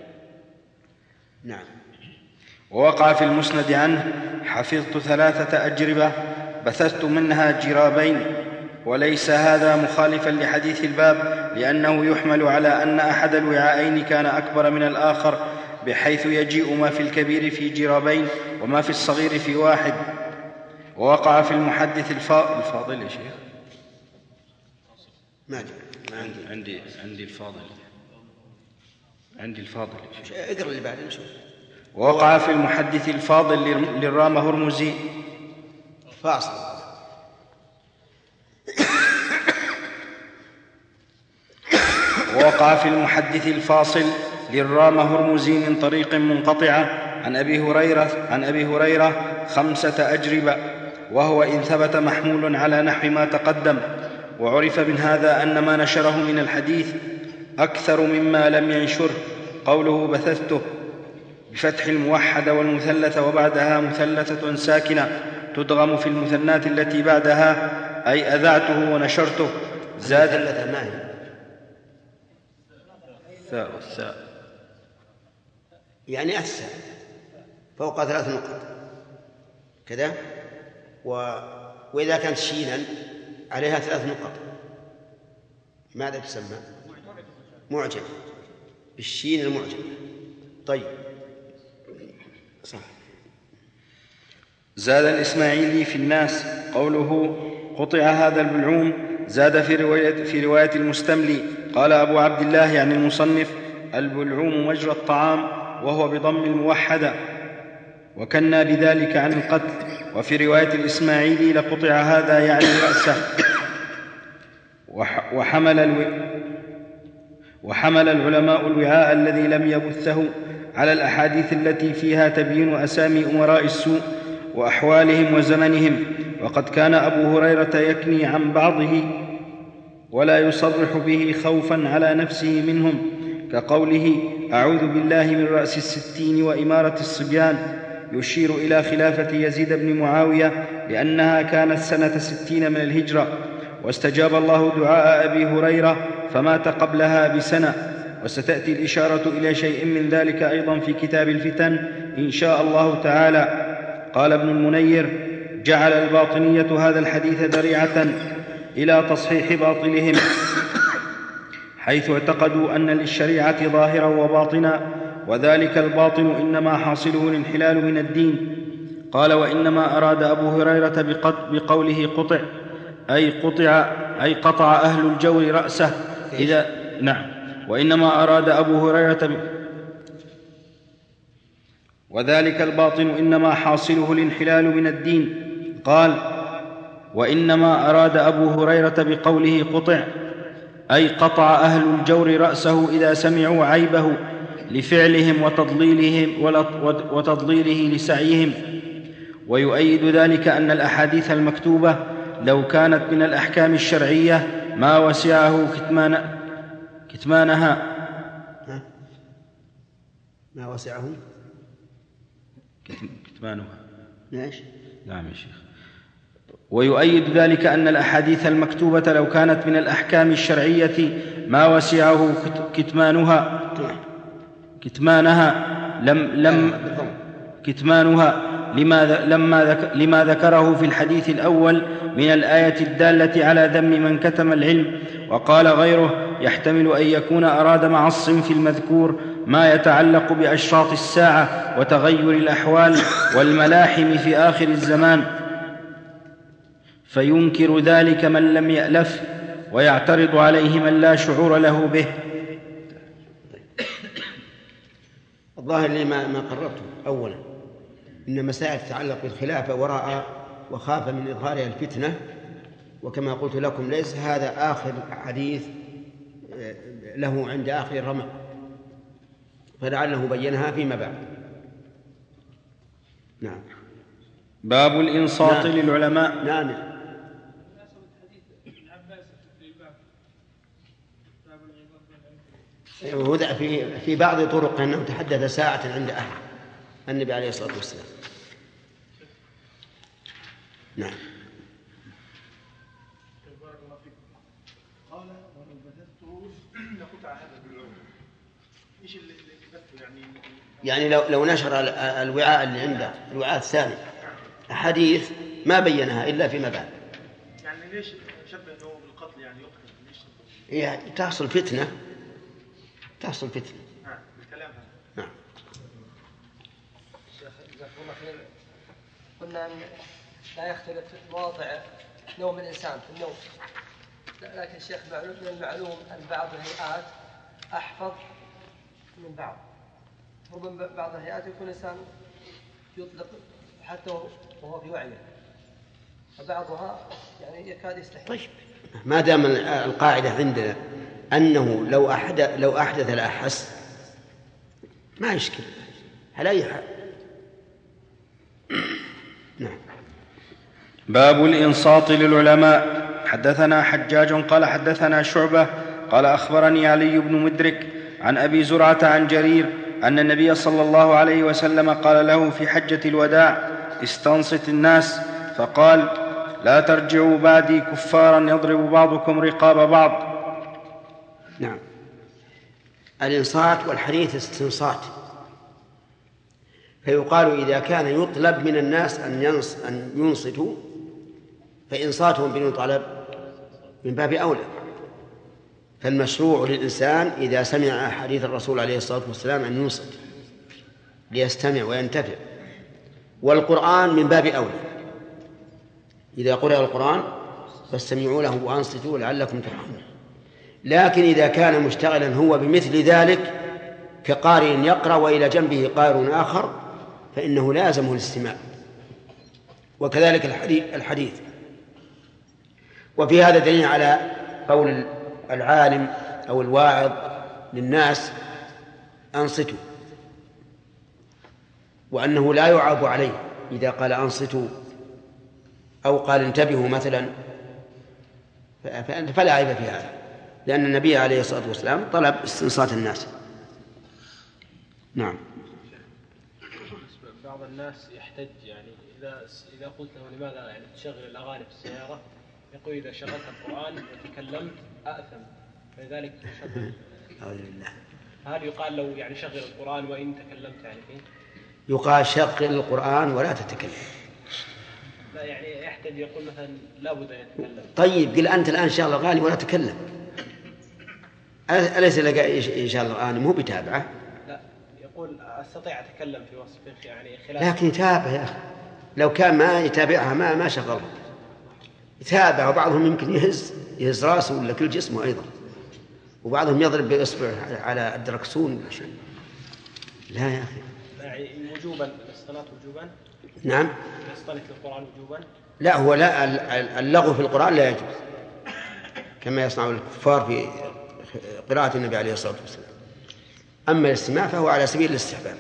S2: نعم.
S3: ووقع في المسند عنه: حفظت ثلاثة أجربة بثثت منها جرابين. وليس هذا مخالفا لحديث الباب، لأنه يحمل على أن أحد الوعاءين كان أكبر من الآخر، بحيث يجيء ما في الكبير في جرابين وما في الصغير في واحد. ووقع في المحدث الفا... الفاضل يا شيخ،
S2: ما عندي
S3: عندي عندي الفاضل عندي الفاضل
S2: اقرأ اللي بعد نشوف.
S3: ووقع في المحدث الفاضل للرام هرمزي
S2: فاصل.
S3: ووقع في المحدث الفاصل للرام هرمزي من طريق منقطعة عن أبي هريرة عن أبي هريرة خمسة أجربة، وهو إن ثبت محمول على نحو ما تقدم. وعرف من هذا أن ما نشره من الحديث أكثر مما لم ينشره. قوله بثثته بفتح الموحد والمثلث وبعدها مثلثة ساكنة تدغم في المثنات التي بعدها، أي أذعته ونشرته. زاد
S2: الثاء والثاء يعني الثاء فوق ثلاث نقط كذا، و... وإذا كانت شينا عليها ثلاث نقط ماذا تسمى؟ معجم، بالشين المعجم. طيب صح.
S3: زاد الإسماعيلي في الناس قوله قطع هذا البلعوم. زاد في رواية, في رواية المستملي قال أبو عبد الله يعني المصنف: البلعوم مجرى الطعام، وهو بضم الموحدة. وكنا بذلك عن القتل. وفي رواية الإسماعيلي لقطع هذا يعني رأسه. وحمل, الو... وحمل العلماء الوعاء الذي لم يبثه على الأحاديث التي فيها تبيين أسامي أمراء السوء وأحوالهم وزمنهم. وقد كان أبو هريرة يكني عن بعضه ولا يصرح به خوفا على نفسه منهم، كقوله أعوذ بالله من رأس الستين وإمارة الصبيان، يشير إلى خلافة يزيد بن معاوية لأنها كانت سنة ستين من الهجرة، واستجاب الله دعاء أبي هريرة فمات قبلها بسنة. وستأتي الإشارة إلى شيء من ذلك أيضا في كتاب الفتن إن شاء الله تعالى. قال ابن المنير: جعل الباطنية هذا الحديث ذريعة إلى تصحيح باطلهم، حيث اعتقدوا أن للشريعة ظاهرا وباطنا، وذلك الباطن إنما حاصله الانحلال من الدين. قال: وإنما أراد أبو هريرة بقوله قطع أي قطع أي قطع أهل الجور رأسه إذا نعم وإنما أراد أبو هريرة ب... وذلك الباطن إنما حاصله الانحلال من الدين. قال: وإنما أراد أبو هريرة بقوله قطع أي قطع أهل الجور رأسه إذا سمعوا عيبه لفعلهم وتضليلهم وتضليله لسعيهم. ويؤيد ذلك أن الأحاديث المكتوبة لو كانت من الأحكام الشرعية ما وسعه كتمان كتمانها
S2: ما وسعه
S3: كتمانها
S2: ليش؟
S3: نعم يا شيخ. ويؤيد ذلك أن الأحاديث المكتوبة لو كانت من الأحكام الشرعية ما وسعه كتمانها كتمانها لم لم كتمانها لما لما ذك لما ذكره في الحديث الأول من الآية الدالة على ذم من كتم العلم. وقال غيره: يحتمل أن يكون أراد مع الصنف المذكور ما يتعلق بأشراط الساعة وتغير الأحوال والملاحم في آخر الزمان، فينكر ذلك من لم يألف، ويعترض عليه من لا شعور له به.
S2: الظاهر لي ما ما قررته أولا إن مسائل تتعلق بالخلافة ورأى وخاف من إظهارها الفتنة، وكما قلت لكم ليس هذا آخر حديث له عند آخر الرمق، فلعله بينها فيما بعد. نعم.
S3: باب الإنصات
S2: نعم.
S3: للعلماء.
S2: نعم. وهذا في في بعض طرق أنه تحدث ساعة عند أهل النبي عليه الصلاة والسلام. نعم.
S5: قال ولو بدأت لقطع هذا بالعود. ايش اللي بدأته يعني؟
S2: يعني لو لو نشر الوعاء اللي عنده الوعاء الثاني حديث ما بينها إلا فيما بعد.
S5: يعني ليش شبه انه بالقتل يعني يقتل؟ ليش؟
S2: يعني تحصل فتنة تحصل فتنة.
S5: نعم بالكلام هذا.
S2: نعم.
S4: شيخ جزاكم الله خير. قلنا أن لا يختلف واضع نوم الإنسان في النوم، لكن شيخ معلوم من المعلوم أن بعض الهيئات أحفظ من بعض، ربما بعض الهيئات يكون الإنسان يطلق حتى وهو في وعيه، فبعضها يعني يكاد يستحيل.
S2: طيب ما دام القاعدة عندنا أنه لو أحدث لو أحدث لا أحس ما يشكل على أي حال. نعم.
S3: باب الإنصات للعلماء. حدثنا حجاج قال حدثنا شعبة قال أخبرني علي بن مدرك عن أبي زرعة عن جرير أن النبي صلى الله عليه وسلم قال له في حجة الوداع: استنصت الناس، فقال: لا ترجعوا بعدي كفارا يضرب بعضكم رقاب بعض.
S2: نعم. الإنصات والحديث استنصات، فيقال إذا كان يطلب من الناس أن ينص أن ينصتوا فإنصاتهم بدون طلب من باب أولى. فالمشروع للإنسان إذا سمع حديث الرسول عليه الصلاة والسلام أن ينصت ليستمع وينتفع، والقرآن من باب أولى. إذا قرأ القرآن فاستمعوا له وأنصتوا لعلكم ترحمون. لكن إذا كان مشتغلا هو بمثل ذلك كقارئ يقرأ وإلى جنبه قارئ آخر فإنه لازمه الاستماع، وكذلك الحديث. وفي هذا دليل على قول العالم أو الواعظ للناس أنصتوا، وأنه لا يعاب عليه إذا قال أنصتوا أو قال انتبهوا مثلا، فلا عيب في هذا، لأن النبي عليه الصلاة والسلام طلب استنصات الناس. نعم.
S9: بعض الناس يحتج يعني إذا إذا قلت له لماذا يعني تشغل الأغاني في السيارة، يقول إذا شغلت القرآن وتكلمت أأثم، فلذلك تشغل.
S2: أعوذ بالله.
S9: هل يقال لو يعني شغل القرآن وإن تكلمت يعني فيه؟
S2: يقال شغل القرآن ولا تتكلم.
S9: لا يعني يحتج يقول مثلا لابد أن يتكلم.
S2: طيب قل أنت الآن شغل الأغاني ولا تكلم، أليس لك شغل الأغاني مو بتابعه؟
S9: لا يقول أستطيع أتكلم في وصف يعني خلاف.
S2: لكن يتابع يا أخي، لو كان ما يتابعها ما ما شغل، يتابع. وبعضهم يمكن يهز يهز راسه ولا كل جسمه أيضا، وبعضهم يضرب بإصبع على الدركسون ولا شيء. لا يا أخي.
S9: يعني وجوبا الصلاة وجوبا.
S2: نعم.
S9: الصلاة القرآن وجوبا.
S2: لا هو لا اللغو في القرآن لا يجوز كما يصنع الكفار في قراءة النبي عليه الصلاة والسلام. أما الاستماع فهو على سبيل الاستحباب.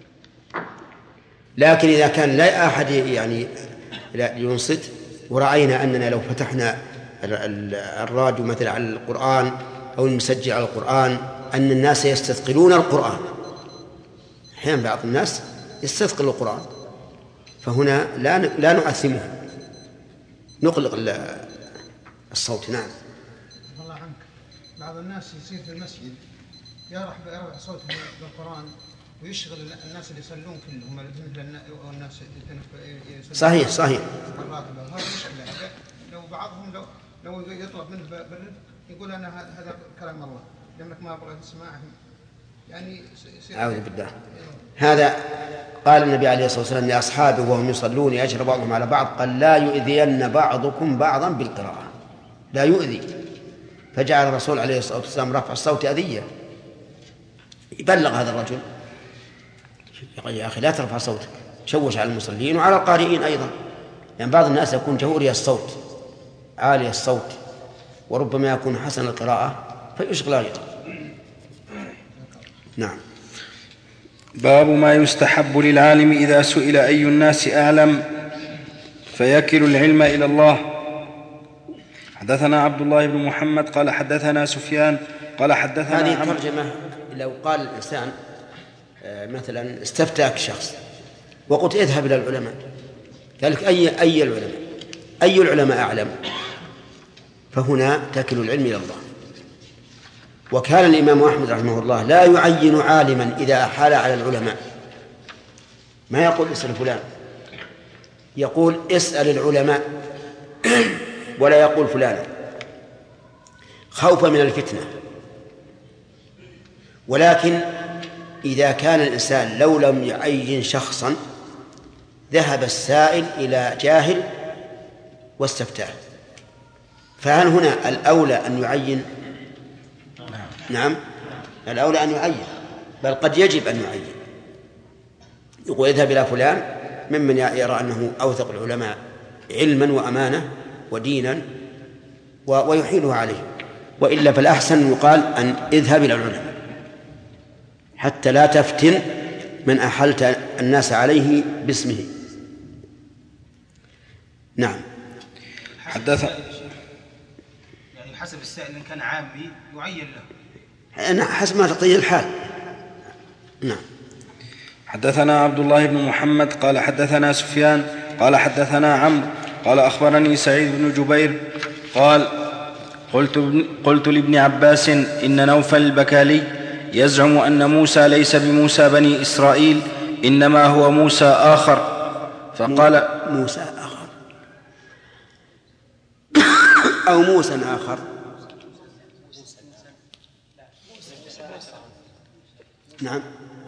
S2: لكن إذا كان لا أحد يعني لا ينصت، ورأينا أننا لو فتحنا الراديو مثلا على القرآن أو المسجل على القرآن أن الناس يستثقلون القرآن، أحيانا بعض الناس يستثقل القرآن، فهنا لا لا نؤثمه، نقلق الصوت. نعم.
S7: الله عنك، بعض الناس يصير في المسجد يرفع يرفع صوته بالقرآن ويشغل الناس اللي يصلون كلهم مثل الناس.
S2: صحيح صحيح.
S7: هذا مشكلة. لو بعضهم لو لو يطلب منه بالرفق يقول أنا هذا كلام الله لأنك ما أبغى تسمعه يعني.
S2: أعوذ بالله. هذا قال النبي عليه الصلاة والسلام لأصحابه وهم يصلون يجري بعضهم على بعض، قال لا يؤذين بعضكم بعضا بالقراءة، لا يؤذي. فجعل الرسول عليه الصلاة والسلام رفع الصوت أذية. يبلغ هذا الرجل يا أخي لا ترفع صوتك، شوش على المصلين وعلى القارئين أيضا، يعني بعض الناس يكون جهوري الصوت عالي الصوت وربما يكون حسن القراءة فيشغل أيضا. نعم.
S3: باب ما يستحب للعالم إذا سئل أي الناس أعلم فيكل العلم إلى الله. حدثنا عبد الله بن محمد قال حدثنا سفيان قال حدثنا.
S2: هذه الترجمة لو قال الإنسان مثلا استفتاك شخص وقلت اذهب إلى العلماء، قال لك أي أي العلماء أي العلماء أعلم، فهنا تكل العلم إلى الله. وكان الإمام أحمد رحمه الله لا يعين عالما إذا أحال على العلماء، ما يقول اسأل فلان، يقول اسأل العلماء ولا يقول فلان خوفا من الفتنة. ولكن إذا كان الإنسان لو لم يعين شخصا ذهب السائل إلى جاهل واستفتاه، فهل هنا الأولى أن يعين؟ نعم الأولى أن يعين، بل قد يجب أن يعين. يقول اذهب إلى فلان ممن يرى أنه أوثق العلماء علما وأمانة ودينا ويحيله عليه، وإلا فالأحسن يقال أن اذهب إلى العلماء حتى لا تفتن من أحلت الناس عليه باسمه. نعم.
S3: حدث
S10: يعني حسب السائل إن كان عامي يعين له.
S2: أنا حسب ما تقتضي الحال. نعم.
S3: حدثنا عبد الله بن محمد قال حدثنا سفيان قال حدثنا عمرو قال أخبرني سعيد بن جبير قال قلت, قلت لابن عباس إن نوفل البكالي يزعم أن موسى ليس بموسى بني إسرائيل إنما هو موسى آخر، فقال
S2: موسى آخر أو موسى آخر. نعم.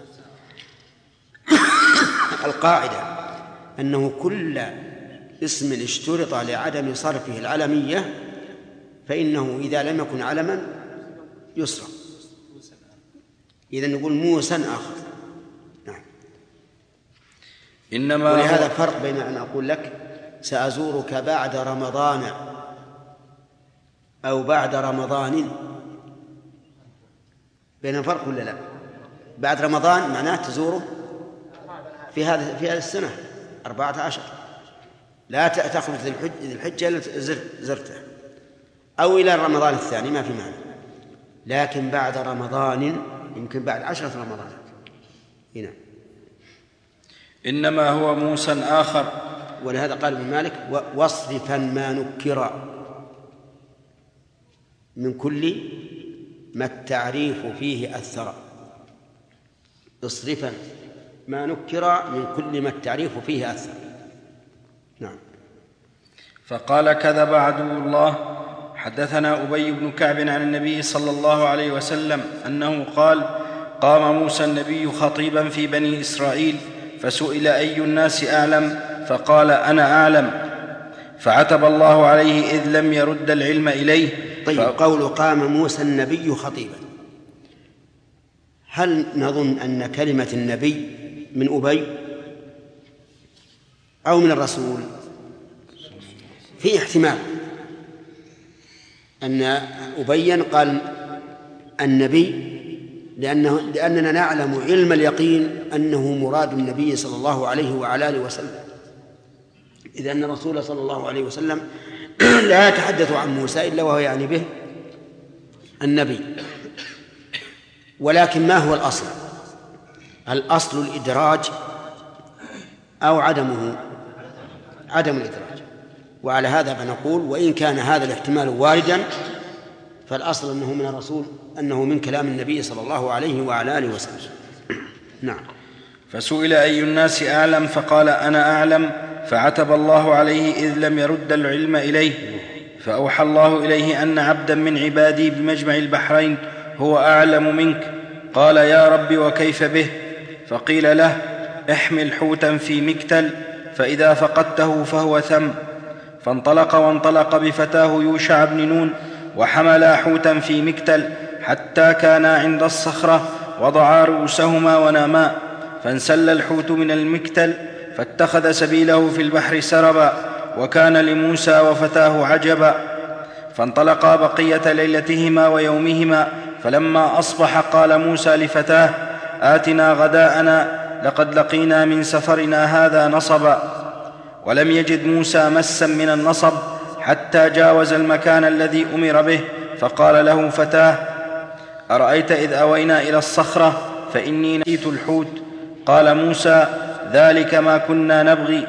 S2: القاعدة أنه كل اسم اشترط لعدم صرفه العلمية فإنه إذا لم يكن علما يصرف. إذا نقول موسى آخر. نعم.
S3: إنما
S2: ولهذا فرق بين أن أقول لك سأزورك بعد رمضان أو بعد رمضان، بين فرق ولا لا؟ بعد رمضان معناه تزوره في هذا في هذه السنة أربعة عشر، لا تأخذ ذي الحجة إلا زرته، أو إلى رمضان الثاني ما في معنى، لكن بعد رمضان يمكن بعد عشرة رمضانات هنا.
S3: إنما هو موسى آخر.
S2: ولهذا قال ابن مالك واصرفا ما نكر من كل ما التعريف فيه أثر. اصرفا ما نكر من كل ما التعريف فيه أثر. نعم.
S3: فقال كذب عدو الله. حدثنا أبي بن كعب عن النبي صلى الله عليه وسلم أنه قال قام موسى النبي خطيبا في بني إسرائيل فسئل أي الناس أعلم فقال أنا أعلم، فعتب الله عليه إذ لم يرد العلم إليه.
S2: طيب، قول قام موسى النبي خطيبا، هل نظن أن كلمة النبي من أبي أو من الرسول؟ في احتمال أن أبي قال النبي لأنه لأننا نعلم علم اليقين أنه مراد النبي صلى الله عليه وعلى آله وسلم، إذ أن الرسول صلى الله عليه وسلم لا يتحدث عن موسى إلا وهو يعني به النبي. ولكن ما هو الأصل؟ الأصل الإدراج أو عدمه؟ عدم الإدراج. وعلى هذا فنقول وإن كان هذا الاحتمال واردا فالأصل أنه من الرسول، أنه من كلام النبي صلى الله عليه وعلى آله وسلم. نعم.
S3: فسئل أي الناس أعلم فقال أنا أعلم، فعتب الله عليه إذ لم يرد العلم إليه. فأوحى الله إليه أن عبدا من عبادي بمجمع البحرين هو أعلم منك. قال يا رب وكيف به؟ فقيل له احمل حوتا في مكتل فإذا فقدته فهو ثم. فانطلق وانطلق بفتاه يوشع بن نون وحملا حوتا في مكتل حتى كانا عند الصخرة وضعا رؤوسهما وناما، فانسل الحوت من المكتل فاتخذ سبيله في البحر سربا، وكان لموسى وفتاه عجبا. فانطلقا بقية ليلتهما ويومهما، فلما أصبح قال موسى لفتاه آتنا غداءنا لقد لقينا من سفرنا هذا نصبا. ولم يجد موسى مسا من النصب حتى جاوز المكان الذي أمر به، فقال له فتاه أرأيت إذ أوينا إلى الصخرة فإني نسيت الحوت؟ قال موسى ذلك ما كنا نبغي.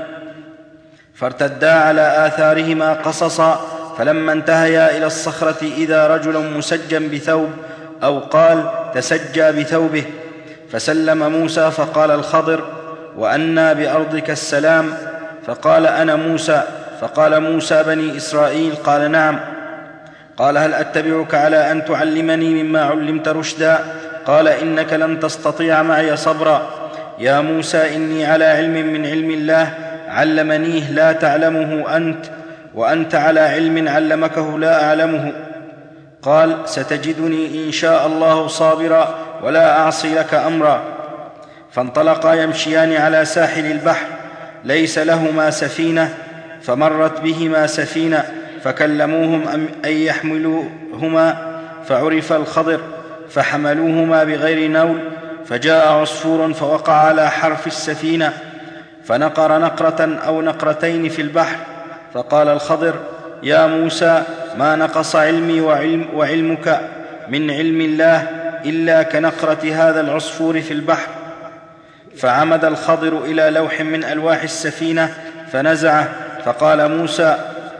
S3: فارتدا على آثارهما قصصا، فلما انتهيا إلى الصخرة إذا رجل مسجى بثوب أو قال تسجى بثوبه، فسلم موسى فقال الخضر وأنى بأرضك السلام؟ فقال أنا موسى. فقال موسى بني إسرائيل؟ قال نعم. قال هل أتبعك على أن تعلمني مما علمت رشدا؟ قال إنك لن تستطيع معي صبرا. يا موسى إني على علم من علم الله علمنيه لا تعلمه أنت، وأنت على علم علمكه لا أعلمه. قال ستجدني إن شاء الله صابرا ولا أعصي لك أمرا. فانطلقا يمشيان على ساحل البحر ليس لهما سفينة، فمرت بهما سفينة فكلموهم أن يحملوهما، فعرف الخضر فحملوهما بغير نول، فجاء عصفور فوقع على حرف السفينة فنقر نقرة أو نقرتين في البحر. فقال الخضر يا موسى ما نقص علمي وعلم وعلمك من علم الله إلا كنقرة هذا العصفور في البحر. فعمد الخضر إلى لوح من ألواح السفينة فنزعه، فقال موسى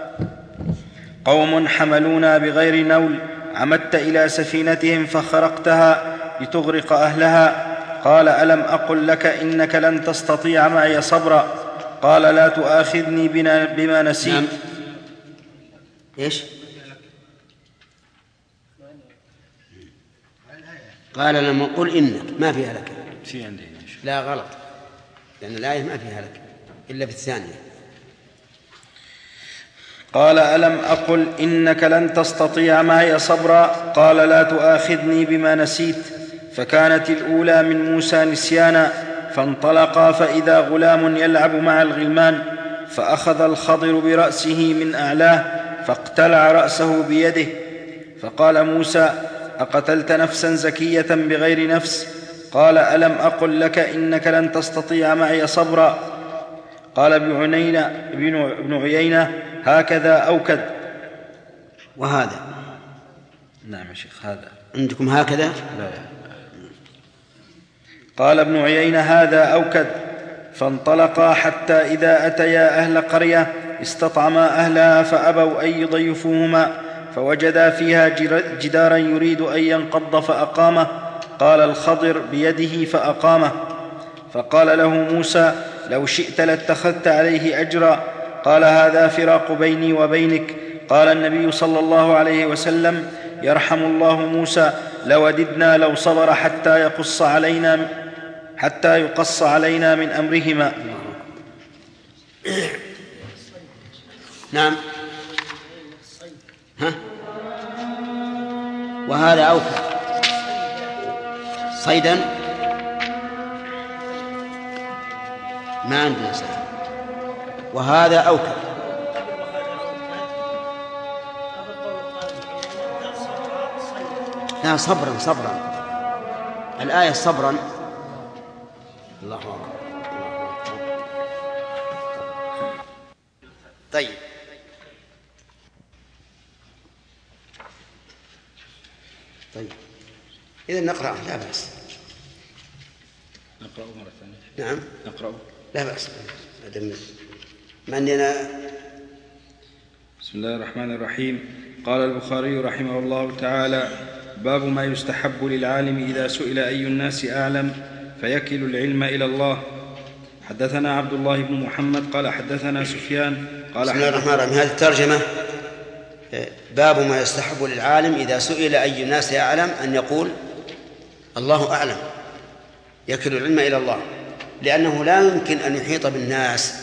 S3: قوم حملونا بغير نول، عمدت إلى سفينتهم فخرقتها لتغرق أهلها. قال ألم أقل لك إنك لن تستطيع معي صبرا؟ قال لا تؤاخذني بما نسيت.
S2: نعم. إيش؟ قال لما قل إنك ما فيها لك.
S3: في عندي
S2: لا غلط، لأن الآية ما فيها لك إلا في الثانية.
S3: قال ألم أقل إنك لن تستطيع معي صبرا؟ قال لا تؤاخذني بما نسيت. فكانت الأولى من موسى نسيانا، فانطلقا فإذا غلام يلعب مع الغلمان، فأخذ الخضر برأسه من أعلاه فاقتلع رأسه بيده، فقال موسى: أقتلت نفسا زكية بغير نفس؟ قال: ألم أقل لك إنك لن تستطيع معي صبرا؟ قال ابن عيينة: هكذا أوكد.
S2: وهذا
S3: نعم يا شيخ، هذا
S2: عندكم هكذا؟
S3: لا. قال ابن عيينة: هذا أوكد. فانطلقا حتى إذا أتيا أهل قرية استطعما أهلها فأبوا أن يضيفوهما، فوجدا فيها جدارا يريد أن ينقض فأقامه. قال الخضر بيده فأقامه. فقال له موسى: لو شئت لاتخذت عليه أجرا. قال: هذا فراق بيني وبينك. قال النبي صلى الله عليه وسلم: يرحم الله موسى، لوددنا لو صبر حتى يقص علينا حتى يقص علينا من أمرهما.
S2: نعم. ها؟ وهذا أوكد صيدا، ما عندنا صيد. وهذا أوكد. لا، صبرا صبرا، الآية صبرا. الله أكبر. طيب، طيب إذا نقرأ، لا بأس.
S3: نقرأ مرة ثانية.
S2: نعم
S3: نقرأ،
S2: لا بأس. ما عندنا.
S3: بسم الله الرحمن الرحيم. قال البخاري رحمه الله تعالى: باب ما يستحب للعالم إذا سئل أي الناس أعلم فيكل العلم إلى الله. حدثنا عبد الله بن محمد قال حدثنا سفيان قال
S2: بسم الله الرحمن الرحيم. هذه الترجمة: باب ما يستحب للعالم إذا سئل أي الناس أعلم أن يقول الله أعلم، يكل العلم إلى الله، لأنه لا يمكن أن يحيط بالناس.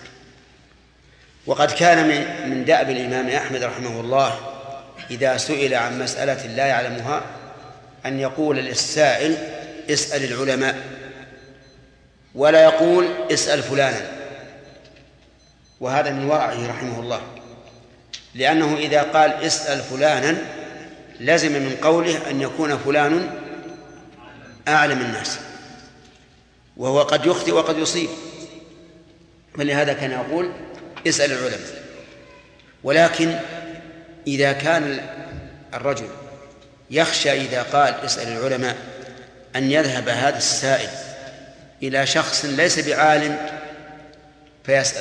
S2: وقد كان من دأب الإمام أحمد رحمه الله إذا سئل عن مسألة لا يعلمها أن يقول للسائل: اسأل العلماء، ولا يقول اسأل فلانا. وهذا من ورعه رحمه الله، لأنه إذا قال اسأل فلانا لزم من قوله أن يكون فلان أعلم الناس، وهو قد يخطئ وقد يصيب، فلهذا كان يقول اسأل العلماء. ولكن إذا كان الرجل يخشى إذا قال اسأل العلماء أن يذهب هذا السائل إلى شخص ليس بعالم فيسأل،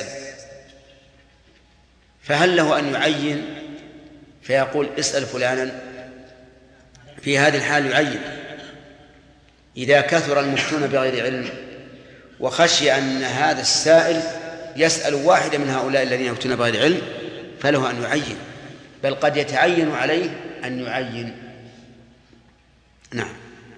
S2: فهل له أن يعين فيقول اسأل فلانا؟ في هذه الحال يعين. إذا كثر المفتون بغير علم وخشي أن هذا السائل يسأل واحدا من هؤلاء الذين يفتون بغير علم فله أن يعين، بل قد يتعين عليه أن يعين. نعم.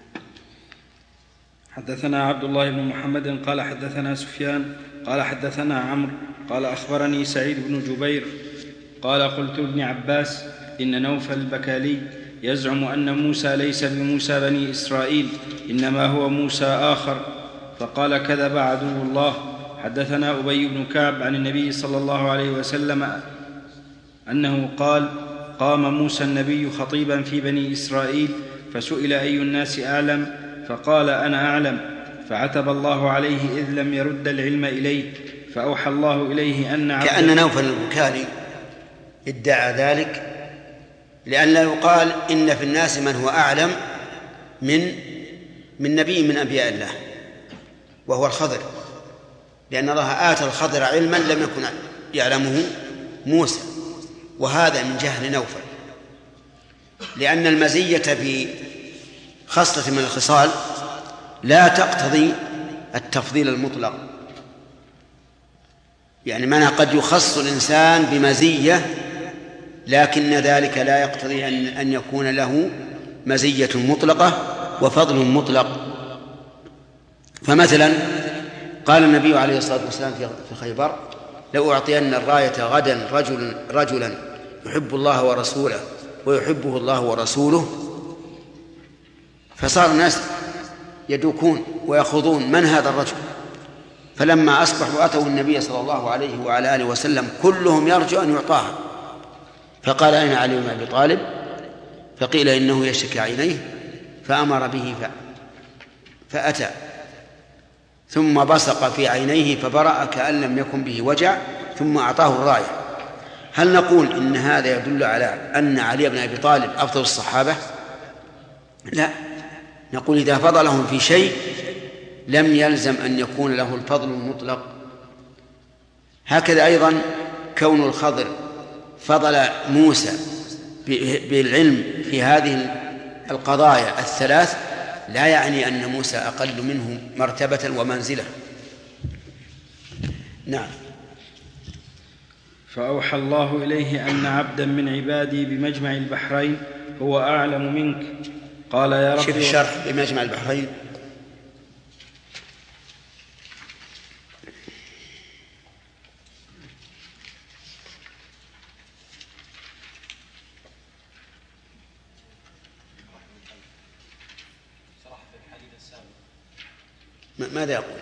S3: حدثنا عبد الله بن محمد قال حدثنا سفيان قال حدثنا عمرو قال أخبرني سعيد بن جبير قال قلت لابن عباس: إن نوفل البكالي يزعم أن موسى ليس بموسى بني إسرائيل، إنما هو موسى آخر. فقال: كذب عدو الله. حدثنا أبي بن كعب عن النبي صلى الله عليه وسلم أنه قال: قام موسى النبي خطيبا في بني إسرائيل فسئل أي الناس أعلم فقال: أنا أعلم، فعتب الله عليه إذ لم يرد العلم إليه، فأوحى الله إليه أن
S2: كأن نوفل البكالي ادعى ذلك لأن لا يقال إن في الناس من هو أعلم من من نبي من أنبياء الله، وهو الخضر، لأن الله آتى الخضر علما لم يكن يعلمه موسى، وهذا من جهل نوفل، لأن المزية في خصلة من الخصال لا تقتضي التفضيل المطلق. يعني معنى قد يخص الإنسان بمزية لكن ذلك لا يقتضي أن, أن يكون له مزية مطلقة وفضل مطلق. فمثلا قال النبي عليه الصلاة والسلام في خيبر: لو أعطين الراية غدا رجل رجلا يحب الله ورسوله ويحبه الله ورسوله. فصار الناس يدوكون ويخوضون من هذا الرجل. فلما أصبحوا أتوا النبي صلى الله عليه وعلى آله وسلم كلهم يرجو أن يعطاها، فقال أين علي بن أبي طالب؟ فقيل إنه يشتكي عينيه، فأمر به فأتى، ثم بصق في عينيه فبرأ كأن لم يكن به وجع، ثم أعطاه الراية. هل نقول إن هذا يدل على أن علي بن أبي طالب أفضل الصحابة؟ لا، نقول إذا فضلهم في شيء لم يلزم أن يكون له الفضل المطلق. هكذا أيضا كون الخضر فضل موسى بالعلم في هذه القضايا الثلاث لا يعني أن موسى أقل منه مرتبة ومنزلة. نعم.
S3: فأوحى الله إليه أن عبدا من عبادي بمجمع البحرين هو أعلم منك. قال يا رب.
S2: شوف الشرح بمجمع البحرين. ماذا يقول؟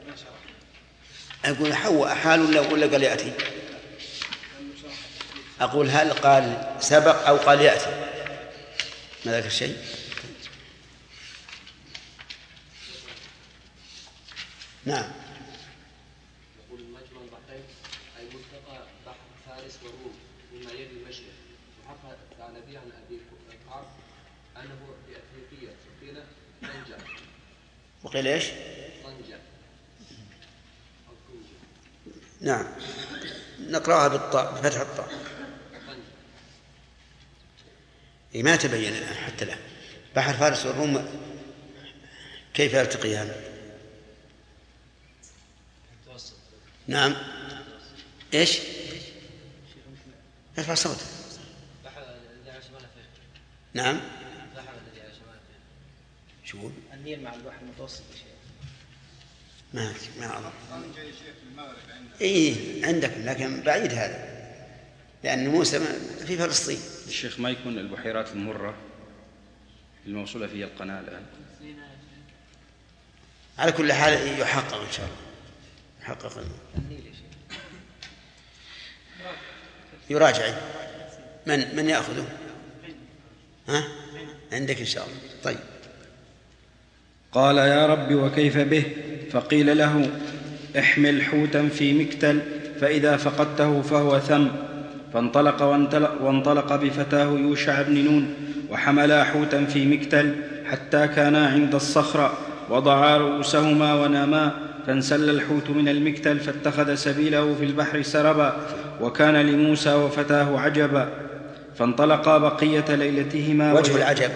S2: أقول حوى حال ولا ولا قال يأتي؟ أقول هل قال سبق أو قال يأتي؟ ما ذاك الشيء؟ نعم.
S4: يقول مجمع البحرين أي ملتقى بحر فارس والروم مما يلي المشرق، وحكى الثعلبي عن أبي كعب أنه في أفريقيا وقيل طنجة.
S2: وقيل إيش؟
S4: طنجة.
S2: نعم، نقرأها بالطاء بفتح الطاء. إيه ما تبين الآن حتى الآن. بحر فارس والروم كيف يلتقيان؟ نعم. إيش؟ ارفع صوتك. نعم. شو؟
S10: النيل مع البحر المتوسط يا شيخ.
S2: ما ما أعرف. إيه عندكم لكن بعيد هذا، لأن موسى في فلسطين.
S3: الشيخ ما يكون البحيرات المرة الموصولة فيها القناة الآن؟
S2: على كل حال يحقق إن شاء الله. يحقق يراجع. من من يأخذه؟ ها؟ عندك إن شاء الله. طيب.
S3: قال يا رب وكيف به؟ فقيل له احمل حوتا في مكتل فإذا فقدته فهو ثم. فانطلق وانطلق, وانطلق بفتاه يوشع بن نون وحملا حوتا في مكتل حتى كانا عند الصخرة وضعا رؤوسهما وناما، فانسل الحوت من المكتل فاتخذ سبيله في البحر سربا، وكان لموسى وفتاه عجبا. فانطلقا بقية ليلتهما.
S2: وجه العجب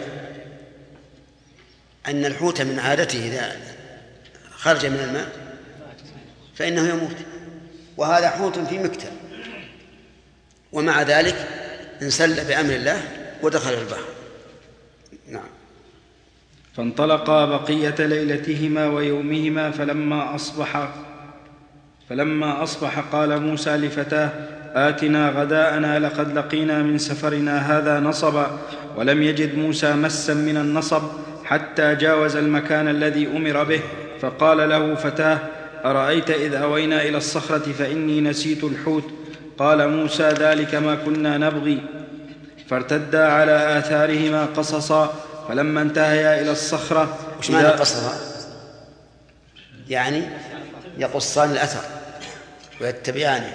S2: أن الحوت من عادته إذا خرج من الماء فإنه يموت، وهذا حوت في مكتل، ومع ذلك انسل بأمر الله ودخل البحر. نعم.
S3: فانطلقا بقية ليلتهما ويومهما فلما أصبح فلما أصبح قال موسى لفتاه آتنا غداءنا لقد لقينا من سفرنا هذا نصبا. ولم يجد موسى مسا من النصب حتى جاوز المكان الذي أمر به، فقال له فتاه أرأيت إذ أوينا إلى الصخرة فإني نسيت الحوت؟ قال موسى ذلك ما كنا نبغي. فارتدا على آثارهما قصصا. فلما انتهيا إلى الصخرة.
S2: وش معنى قصصا؟ يعني يقصان الأثر ويتبعانه.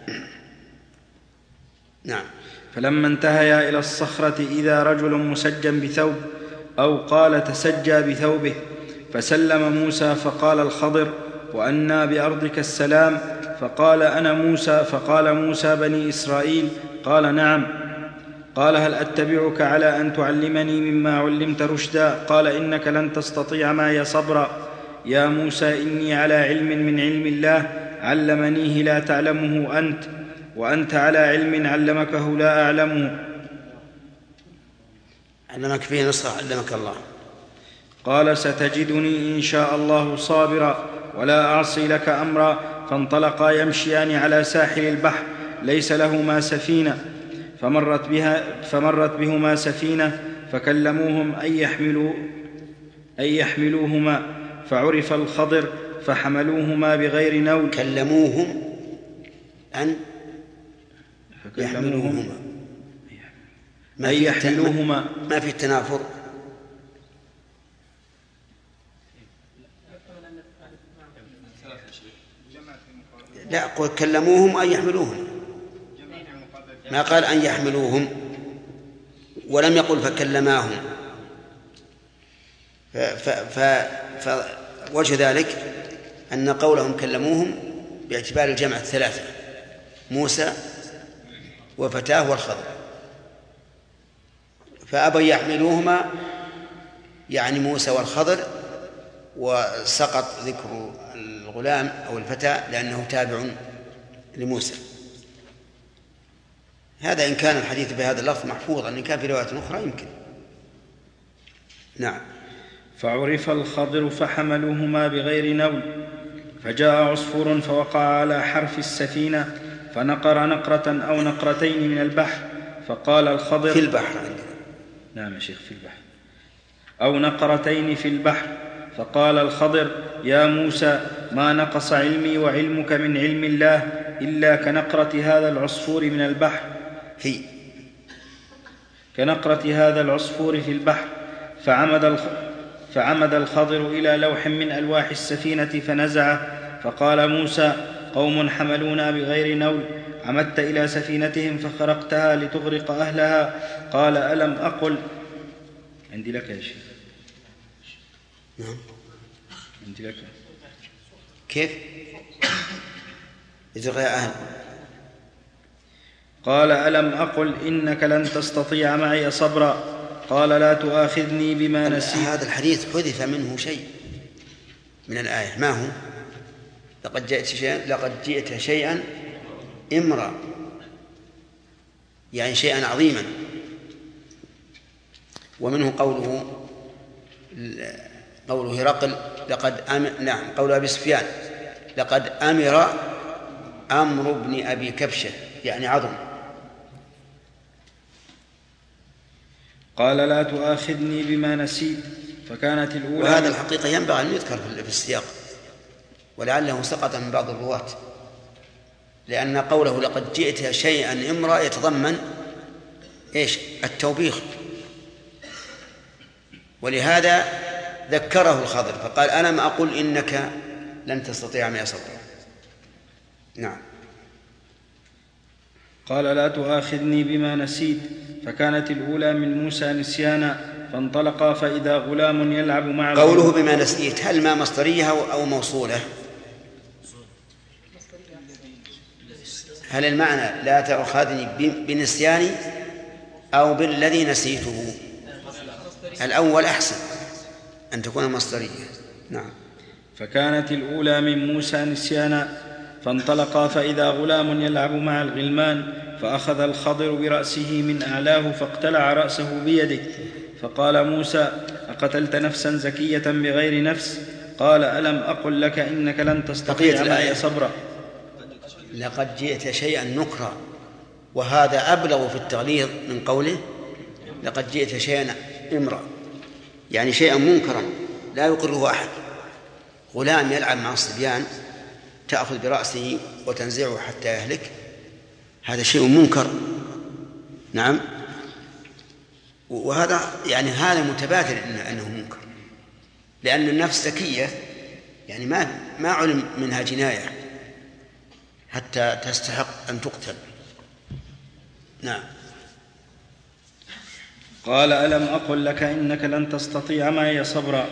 S2: نعم.
S3: فلما انتهيا إلى الصخرة إذا رجل مسجى بثوب، أو قال تسجى بثوبه، فسلم موسى فقال الخضر وأنى بأرضك السلام؟ فقال أنا موسى. فقال موسى بني إسرائيل؟ قال نعم. قال هل أتبعك على أن تعلمني مما علمت رشدا؟ قال إنك لن تستطيع معي صبرا. يا موسى إني على علم من علم الله علمنيه لا تعلمه أنت، وأنت على علم علمكه لا أعلمه.
S2: علمك فيه نصر علمك الله.
S3: قال ستجدني إن شاء الله صابرا ولا أعصي لك أمرا. فانطلقا يمشيان على ساحل البحر ليس لهما سفينة، فمرت, بها فمرت بهما سفينة فكلموهم أن يحملوا أن يحملوهما، فعرف الخضر فحملوهما بغير نول.
S2: كلموهم أن يحملوهما،
S3: أن يحملوهما،
S2: ما في التنافر. لا، قل كلموهم أن يحملوهم، ما قال أن يحملوهم ولم يقل فكلماهم. فوجه ذلك أن قولهم كلموهم باعتبار الجمع الثلاثة، موسى وفتاه والخضر، فأبى يحملوهما يعني موسى والخضر، وسقط ذكر الغلام أو الفتى لأنه تابع لموسى. هذا إن كان الحديث بهذا اللفظ محفوظا، إن كان في رواية أخرى يمكن. نعم.
S3: فعرف الخضر فحملوهما بغير نول، فجاء عصفور فوقع على حرف السفينة فنقر نقرة أو نقرتين من البحر، فقال الخضر
S2: في البحر عندنا.
S3: نعم يا شيخ، في البحر، أو نقرتين في البحر، فقال الخضر يا موسى ما نقص علمي وعلمك من علم الله إلا كنقرة هذا العصفور من البحر
S2: في
S3: كنقرة هذا العصفور في البحر. فعمد, الخ... فعمد الخضر إلى لوح من ألواح السفينة فنزعه، فقال موسى قوم حملونا بغير نول، عمدت إلى سفينتهم فخرقتها لتغرق أهلها. قال ألم أقل، عندي لك يا شيخ.
S2: نعم.
S3: عندي لك.
S2: كيف يتغير أهل؟
S3: قال ألم أقل إنك لن تستطيع معي صبرا. قال لا تؤاخذني بما نسيت.
S2: هذا الحديث حذف منه شيء من الآية، ما هو؟ لقد جئت شيئا لقد جئت شيئا إمرا، يعني شيئا عظيما. ومنه قوله قوله هرقل لقد أم... نعم قول أبي سفيان لقد أمر أمر ابن أبي كبشة، يعني عظم.
S3: قال لا تؤاخذني بما نسيت، فكانت الأولى.
S2: وهذا الحقيقة ينبغي أن يذكر في السياق، ولعله سقط من بعض الرواة، لأن قوله لقد جئت شيئا إمرا يتضمن إيش؟ التوبيخ، ولهذا ذكره الخضر فقال ألم أقل إنك لن تستطيع معي صبرا. نعم.
S3: قال لا تؤاخذني بما نسيت، فكانت الأولى من موسى نسيانا، فانطلقا فإذا غلام يلعب مع
S2: قوله بما نسيت هل ما مصدرية أو موصولة؟ هل المعنى لا تؤاخذني بنسياني أو بالذي نسيته؟ الأول أحسن أن تكون مصدرية. نعم.
S3: فكانت الأولى من موسى نسيانا، فانطلقا فإذا غلام يلعب مع الغلمان، فأخذ الخضر برأسه من أعلاه فاقتلع رأسه بيده، فقال موسى أقتلت نفسا زكية بغير نفس؟ قال ألم أقل لك إنك لن تستطيع معي صبرا.
S2: لقد جئت شيئا نكرا، وهذا أبلغ في التغليظ من قوله لقد جئت شيئا إمرا، يعني شيئا منكرا لا يقره أحد. غلام يلعب مع الصبيان تأخذ برأسه وتنزعه حتى يهلك، هذا شيء منكر. نعم. وهذا يعني هذا متبادر أنه منكر، لأن النفس زكية، يعني ما ما علم منها جناية حتى تستحق أن تقتل. نعم.
S3: قال ألم أقل لك إنك لن تستطيع معي صبرا.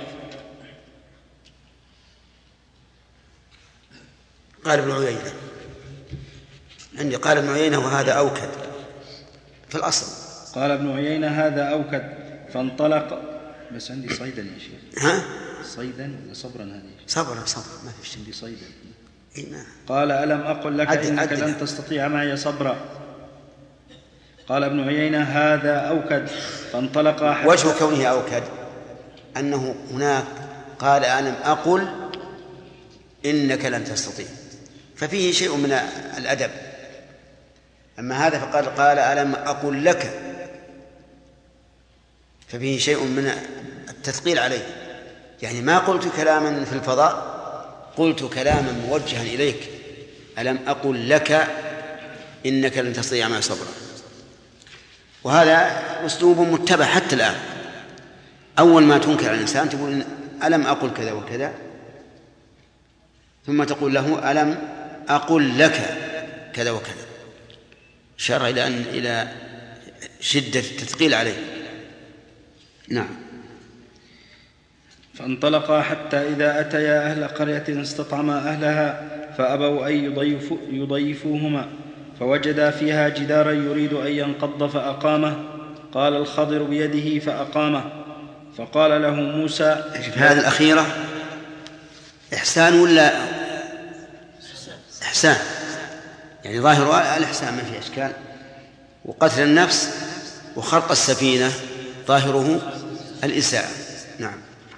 S2: قال ابن عيينة عندي قال ابن عيينة وهذا أوكد في الأصل.
S3: قال ابن عيينة هذا أوكد، فانطلق. بس عندي صيدا يا شيخ.
S2: ها؟
S3: صيدا صبرا هذه.
S2: صبرا صبرا ما في
S3: عندي صيدا.
S2: إيه نعم.
S3: قال ألم أقل لك
S2: عدل
S3: إنك
S2: عدل.
S3: لن تستطيع معي صبرا. قال ابن عيينة هذا أوكد، فانطلق.
S2: وجه كونه أوكد أنه هناك قال ألم أقل إنك لن تستطيع، ففيه شيء من الأدب. أما هذا فقال قال ألم أقل لك، ففيه شيء من التثقيل عليه. يعني ما قلت كلاما في الفضاء، قلت كلاما موجها إليك. ألم أقل لك إنك لن تستطيع معي صبرا. وهذا أسلوب متبع حتى الآن. أول ما تنكر على الإنسان تقول ألم أقل كذا وكذا، ثم تقول له ألم أقل لك كذا وكذا، إشارة إلى أن إلى شدة التثقيل عليه. نعم.
S3: فانطلقا حتى إذا أتيا أهل قرية استطعما أهلها فأبوا أن يضيفو يضيفوهما فوجدا فيها جدارا يريد أن ينقض فأقامه. قال الخضر بيده فأقامه. فقال له موسى:
S2: في هذه الأخيرة إحسان ولا إحسان؟ يعني ظاهر الإحسان ما فيه إشكال، وقتل النفس وخرق السفينة ظاهره الإساءة. نعم.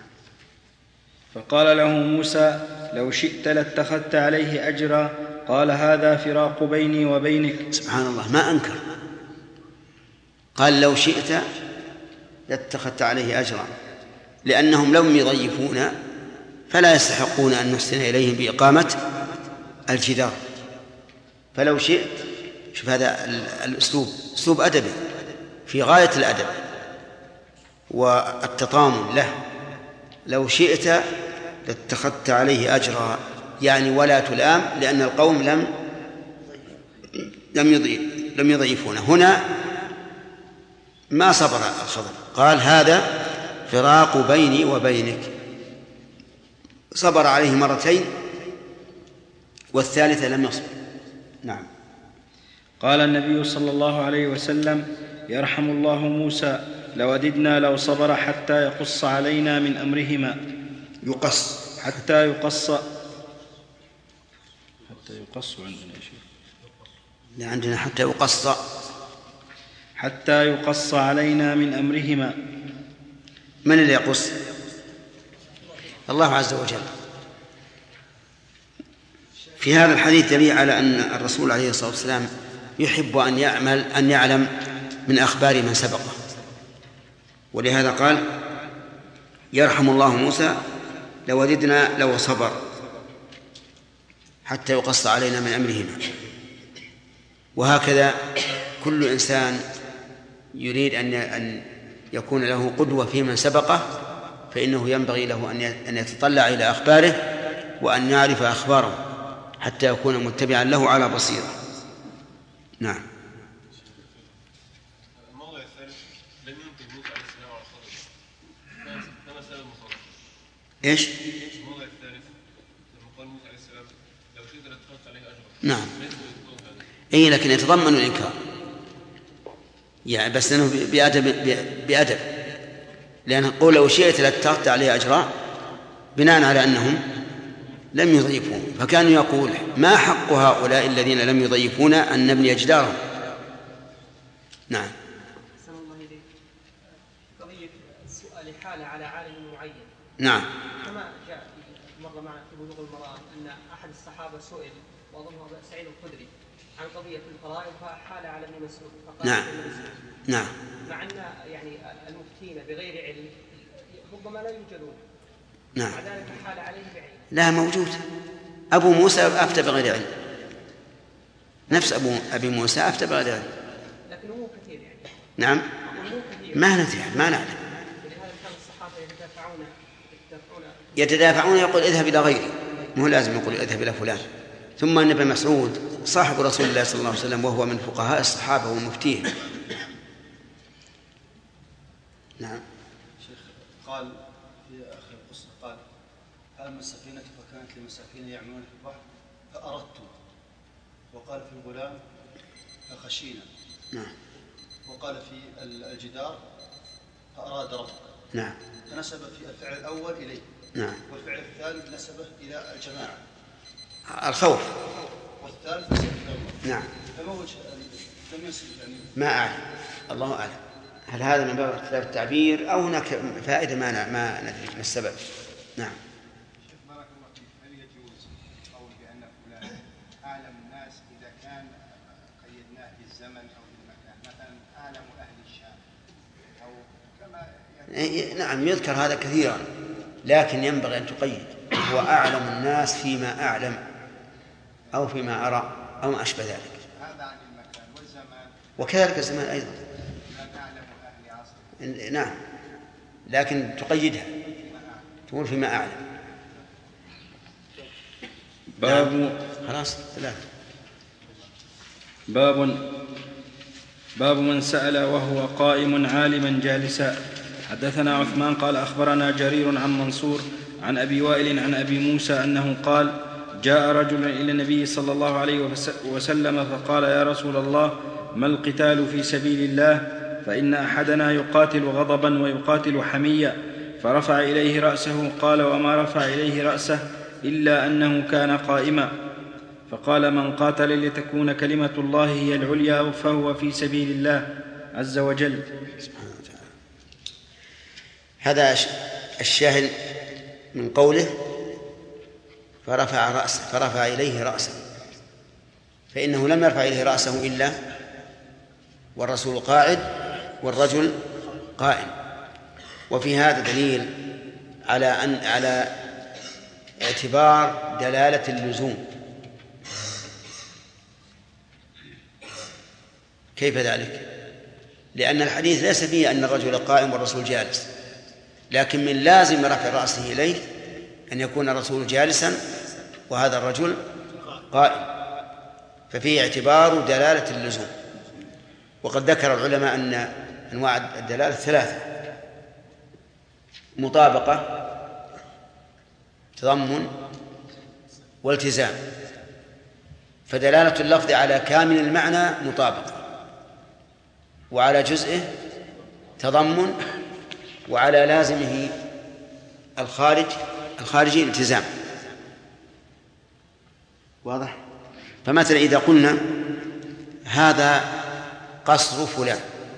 S3: فقال له موسى: لو شئت لاتخذت عليه أجرا. قال: هذا فراق بيني وبينك.
S2: سبحان الله، ما أنكر، قال لو شئت لاتخذت عليه أجرا، لأنهم لم يضيفونا فلا يستحقون أن نحسن إليهم بإقامة الجدار. فلو شئت، شوف هذا الأسلوب أسلوب أدبي في غاية الأدب والتطامن له. لو شئت لاتخذت عليه أجرا، يعني ولا تلام، لأن القوم لم لم يضيف لم يضيفونه. هنا ما صبر الخضر، قال هذا فراق بيني وبينك، صبر عليه مرتين والثالثة لم يصبر. نعم.
S3: قال النبي صلى الله عليه وسلم: يرحم الله موسى، لوددنا لو صبر حتى يقص علينا من أمرهما.
S2: يقص
S3: حتى يقص حتى يقص عندنا شيء
S2: لا عندنا حتى يقص
S3: حتى يقص علينا من أمرهما.
S2: من اللي يقص؟ الله عز وجل. في هذا الحديث دليل على أن الرسول عليه الصلاة والسلام يحب أن يعمل أن يعلم من أخبار من سبقه، ولهذا قال: يرحم الله موسى لوددنا لو صبر حتى يقص علينا من أمرهما. وهكذا كل إنسان يريد أن يكون له قدوة في من سبقه، فإنه ينبغي له أن يتطلع إلى أخباره وأن يعرف أخباره حتى يكون متبعا له على بصيرة. نعم.
S9: الموضوع الثالث لم ينكر موسى عليه السلام على الخضر، ما سبب مخالفته؟
S2: إيش؟
S9: الموضوع الثالث لما قال موسى عليه السلام لو شئت لاتخذت عليه أجرا.
S2: نعم. إيه، لكن يتضمن الإنكار، يعني بس أنه بأدب بأدب لأن قول لو شئت لاتخذت عليه أجرا بناء على أنهم لم يضيفون، فكانوا يقول ما حق هؤلاء الذين لم يضيفون أن نبني جدارهم. نعم.
S4: أحسن الله إليك. قضية السؤال حالة على عالم معين.
S2: نعم.
S4: كما جاء مرة معنا في بلوغ المرام أن أحد الصحابة سئل وأظنه سعيد الخدري عن قضية الفرائض فحال على ابن مسعود.
S2: نعم. نعم.
S4: مع أن يعني المفتين بغير علم ربما لا يوجدون.
S2: نعم.
S4: مع ذلك حال عليه بعلم.
S2: لا، موجود. أبو موسى أفتى بغير علم، نفس أبو أبي موسى أفتى بغير علم.
S4: لكنه مو كثير يعني.
S2: نعم. ما ندري، ما نعلم.
S4: ولهذا كان الصحابة يتدافعون يتدافعون
S2: يتدافعون يقول اذهب إلى غيري، مو لازم يقول اذهب إلى فلان. ثم أن ابن مسعود صاحب رسول الله صلى الله عليه وسلم وهو من فقهاء الصحابة ومفتيهم. نعم.
S10: شيخ قال في آخر القصة قال: أما السفينة فكانت لمساكين يعملون في البحر فأردت، وقال في الغلام فخشينا.
S2: نعم.
S10: وقال في الجدار فأراد ربك.
S2: نعم.
S10: فنسب في الفعل الأول إليه.
S2: نعم.
S10: والفعل الثالث نسبه إلى الجماعة.
S2: الخوف.
S10: والثالث نسبه إلى الله.
S2: نعم.
S10: فما وجه لم ينسب يعني؟
S2: ما أعلم، الله أعلم. هل هذا من باب اختلاف التعبير أو هناك فائدة ما ما ندري ما السبب؟ نعم.
S7: بارك الله فيك. هل يجوز قول بأن فلان أعلم الناس إذا كان قيدناه بالزمن أو بالمكان، مثلا أعلم أهل الشام أو كما
S2: يعني... نعم، يذكر هذا كثيرا لكن ينبغي أن تقيد هو أعلم الناس فيما أعلم أو فيما أرى أو ما أشبه ذلك. وكذلك الزمان أيضا. نعم، لكن تقيدها تقول فيما أعلم.
S3: باب
S2: نعم. خلاص ثلاثة.
S3: باب باب من سأل وهو قائم عالما جالسا. حدثنا عثمان قال أخبرنا جرير عن منصور عن أبي وائل عن أبي موسى أنه قال جاء رجل إلى النبي صلى الله عليه وسلم فقال يا رسول الله ما القتال في سبيل الله؟ فإن أحدنا يقاتل غضبا ويقاتل حميا. فرفع إليه رأسه قال وما رفع إليه رأسه إلا أنه كان قائما. فقال من قاتل لتكون كلمة الله هي العليا فهو في سبيل الله عز وجل.
S2: هذا الشاهد من قوله فرفع رأسه فرفع إليه رأسه، فإنه لم يرفع إليه رأسه إلا والرسول قاعد والرجل قائم. وفي هذا دليل على أن على اعتبار دلالة اللزوم. كيف ذلك؟ لأن الحديث ليس فيه أن الرجل قائم والرسول جالس، لكن من لازم رفع رأسه إليه أن يكون الرسول جالسا وهذا الرجل قائم، ففيه اعتبار دلالة اللزوم. وقد ذكر العلماء أن أنواع الدلالة ثلاثة: مطابقة، تضمن، والتزام. فدلالة اللفظ على كامل المعنى مطابقة، وعلى جزئه تضمن، وعلى لازمه الخارج الخارجي التزام. واضح؟ فمثلا إذا قلنا هذا قصر فلان،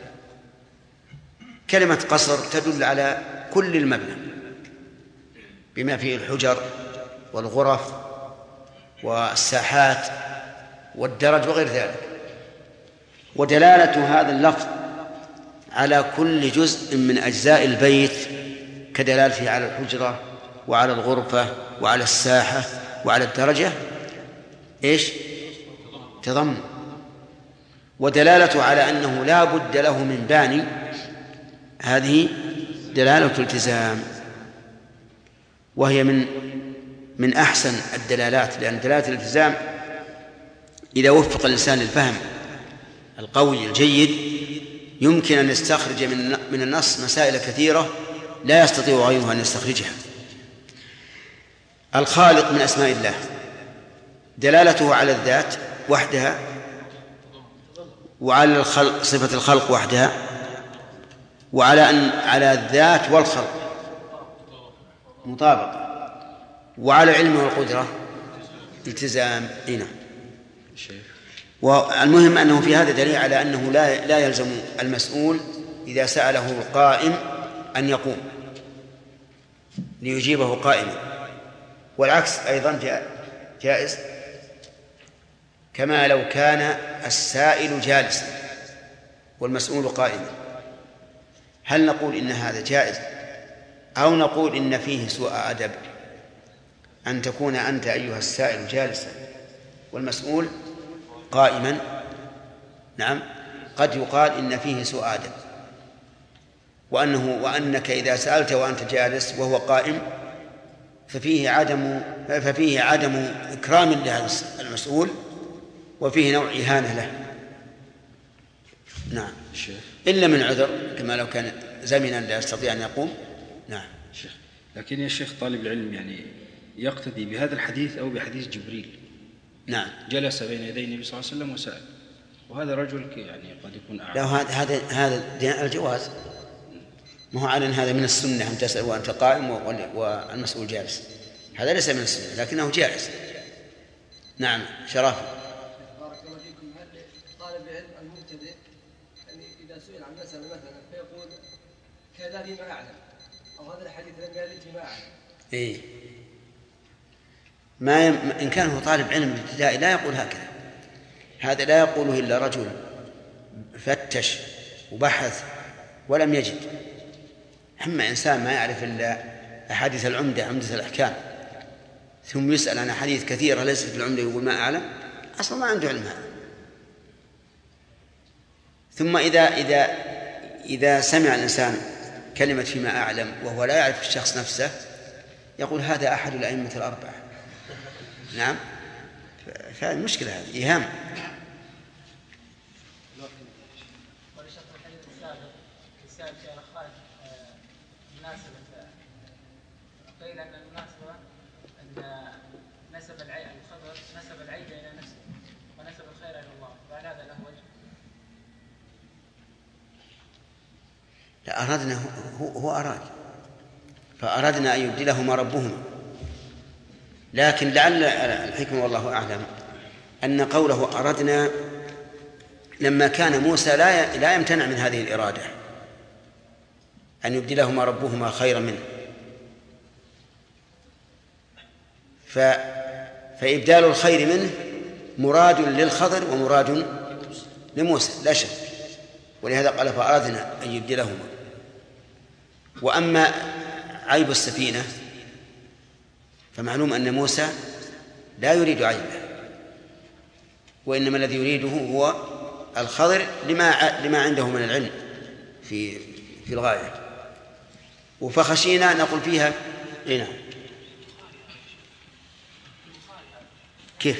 S2: كلمة قصر تدل على كل المبنى بما فيه الحجر والغرف والساحات والدرج وغير ذلك. ودلالة هذا اللفظ على كل جزء من أجزاء البيت كدلالته على الحجرة وعلى الغرفة وعلى الساحة وعلى الدرجة إيش؟ تضمن. ودلالته على أنه لا بد له من باني، هذه دلالة التزام، وهي من من أحسن الدلالات، لأن دلالة الالتزام إذا وفق الإنسان للفهم القوي الجيد يمكن أن يستخرج من من النص مسائل كثيرة لا يستطيع غيره أن يستخرجها. الخالق من أسماء الله دلالته على الذات وحدها، وعلى الخلق صفة الخلق وحدها، وعلى أن على الذات والخلق مطابقة، وعلى العلم والقدرة التزام. هنا والمهم أنه في هذا دليل على أنه لا لا يلزم المسؤول إذا سأله القائم أن يقوم ليجيبه قائما، والعكس أيضا جائز، كما لو كان السائل جالسا والمسؤول قائما. هل نقول إن هذا جائز أو نقول إن فيه سوء أدب أن تكون أنت أيها السائل جالسا والمسؤول قائما؟ نعم، قد يقال إن فيه سوء أدب، وأنه وأنك إذا سألت وأنت جالس وهو قائم ففيه عدم ففيه عدم إكرام لهذا المسؤول، وفيه نوع إهانة له. نعم، إلا من عذر كما لو كان زمنا لا يستطيع أن يقوم. نعم
S3: شيخ. لكن يا شيخ طالب العلم يعني يقتدي بهذا الحديث أو بحديث جبريل.
S2: نعم،
S3: جلس بين يدي النبي صلى الله عليه وسلم وسأل، وهذا رجل يعني قد يكون أعلم.
S2: لا، هذا هذا هذا الجواز، ما هو على أن هذا من السنة أن تسأل وأنت قائم والمسؤول جالس، هذا ليس من السنة لكنه جائز. نعم شرف.
S11: بارك الله فيكم. هل طالب العلم المبتدئ أن إذا سئل عن مسألة مثلا فيقول كذا فيما أعلم، أو هذا الحديث لم يرد فيما أعلم؟
S2: إيه، ما يم... إن كان هو طالب علم ابتدائي لا يقول هكذا. هذا لا يقوله إلا رجل فتش وبحث ولم يجد. أما إنسان ما يعرف إلا أحاديث العمدة عمدة الأحكام ثم يسأل عن أحاديث كثيرة ليست في العمدة يقول ما أعلم، أصلا ما عنده علم هذا. ثم إذا إذا إذا سمع الإنسان كلمة فيما أعلم وهو لا يعرف الشخص نفسه يقول هذا أحد الأئمة الأربعة. نعم، فهذه مشكلة، هذه إيهام.
S12: قيل أن المناسبة أن نسب العيب الخبر نسب العيب إلى نفسه ونسب الخير إلى الله، فهل هذا له وجه؟
S2: لا، أردنا هو, هو أراد فأردنا أن يبدلهما ربهما، لكن لعل الحكمة والله أعلم أن قوله أردنا لما كان موسى لا لا يمتنع من هذه الإرادة أن يبدلهما ربهما خيرا منه، ف... فإبدال الخير منه مراد للخضر ومراد لموسى لا شك، ولهذا قال فأردنا أن يبدلهما. وأما عيب السفينة فمعلوم أن موسى لا يريد عيبه، وإنما الذي يريده هو الخضر لما لما عنده من العلم في في الغاية. وفخشينا نقول فيها هنا كيف؟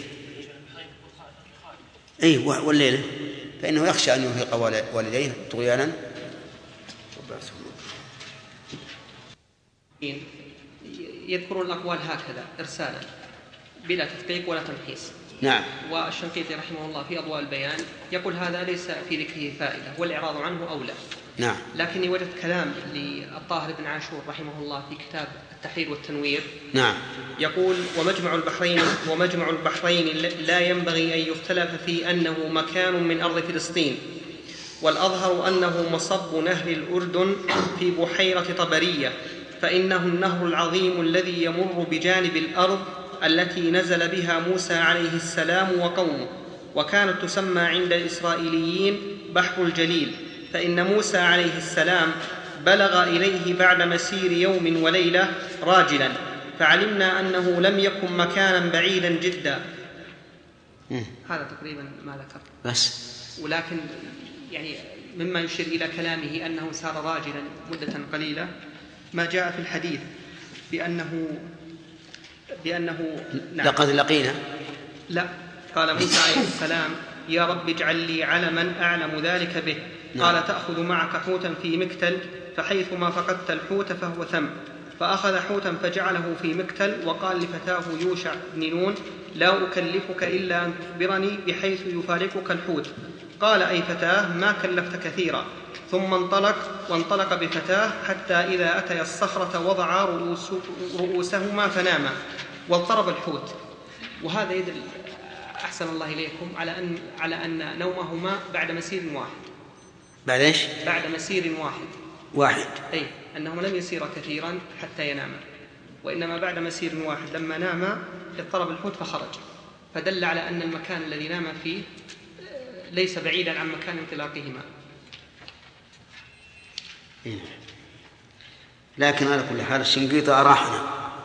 S2: أي والليلة فإنه يخشى أن يرهق والديه طغيانا.
S13: يذكرون الأقوال هكذا إرسالا بلا تدقيق ولا تمحيص.
S2: نعم.
S13: والشنقيطي رحمه الله في أضواء البيان يقول هذا ليس في ذكره فائدة والإعراض عنه أولى.
S2: نعم.
S13: لكني وجدت كلام للطاهر بن عاشور رحمه الله في كتاب التحرير والتنوير.
S2: نعم.
S13: يقول ومجمع البحرين ومجمع البحرين لا ينبغي أن يختلف في أنه مكان من أرض فلسطين، والأظهر أنه مصب نهر الأردن في بحيرة طبرية، فإنه النهر العظيم الذي يمر بجانب الأرض التي نزل بها موسى عليه السلام وقومه، وكانت تسمى عند الإسرائيليين بحر الجليل، فإن موسى عليه السلام بلغ إليه بعد مسير يوم وليلة راجلا، فعلمنا أنه لم يكن مكانا بعيدا جدا. هذا تقريبا ما ذكر
S2: بس.
S13: ولكن يعني مما يشير إلى كلامه أنه سار راجلا مدة قليلة ما جاء في الحديث بأنه بأنه
S2: نعم. لقد لقينا
S13: لا قال موسى عليه السلام يا رب اجعل لي علما أعلم ذلك به.
S2: نعم.
S13: قال تأخذ معك حوتا في مكتل فحيثما فقدت الحوت فهو ثم، فأخذ حوتا فجعله في مكتل وقال لفتاه يوشع بن نون لا أكلفك إلا أن تخبرني بحيث يفارقك الحوت. قال أي فتاه ما كلفت كثيرا. ثم انطلق وانطلق بفتاه حتى إذا أتي الصخرة وضعا رؤوس رؤوسهما فناما واضطرب الحوت. وهذا يدل أحسن الله إليكم على أن على أن نومهما بعد مسير واحد.
S2: بعد إيش؟
S13: بعد مسير واحد.
S2: واحد.
S13: أي أنهما لم يسيرا كثيرا حتى يناما، وإنما بعد مسير واحد لما ناما اضطرب الحوت فخرج، فدل على أن المكان الذي نام فيه ليس بعيدا عن مكان انطلاقهما.
S2: لكن على كل حال الشنقيطي أراحنا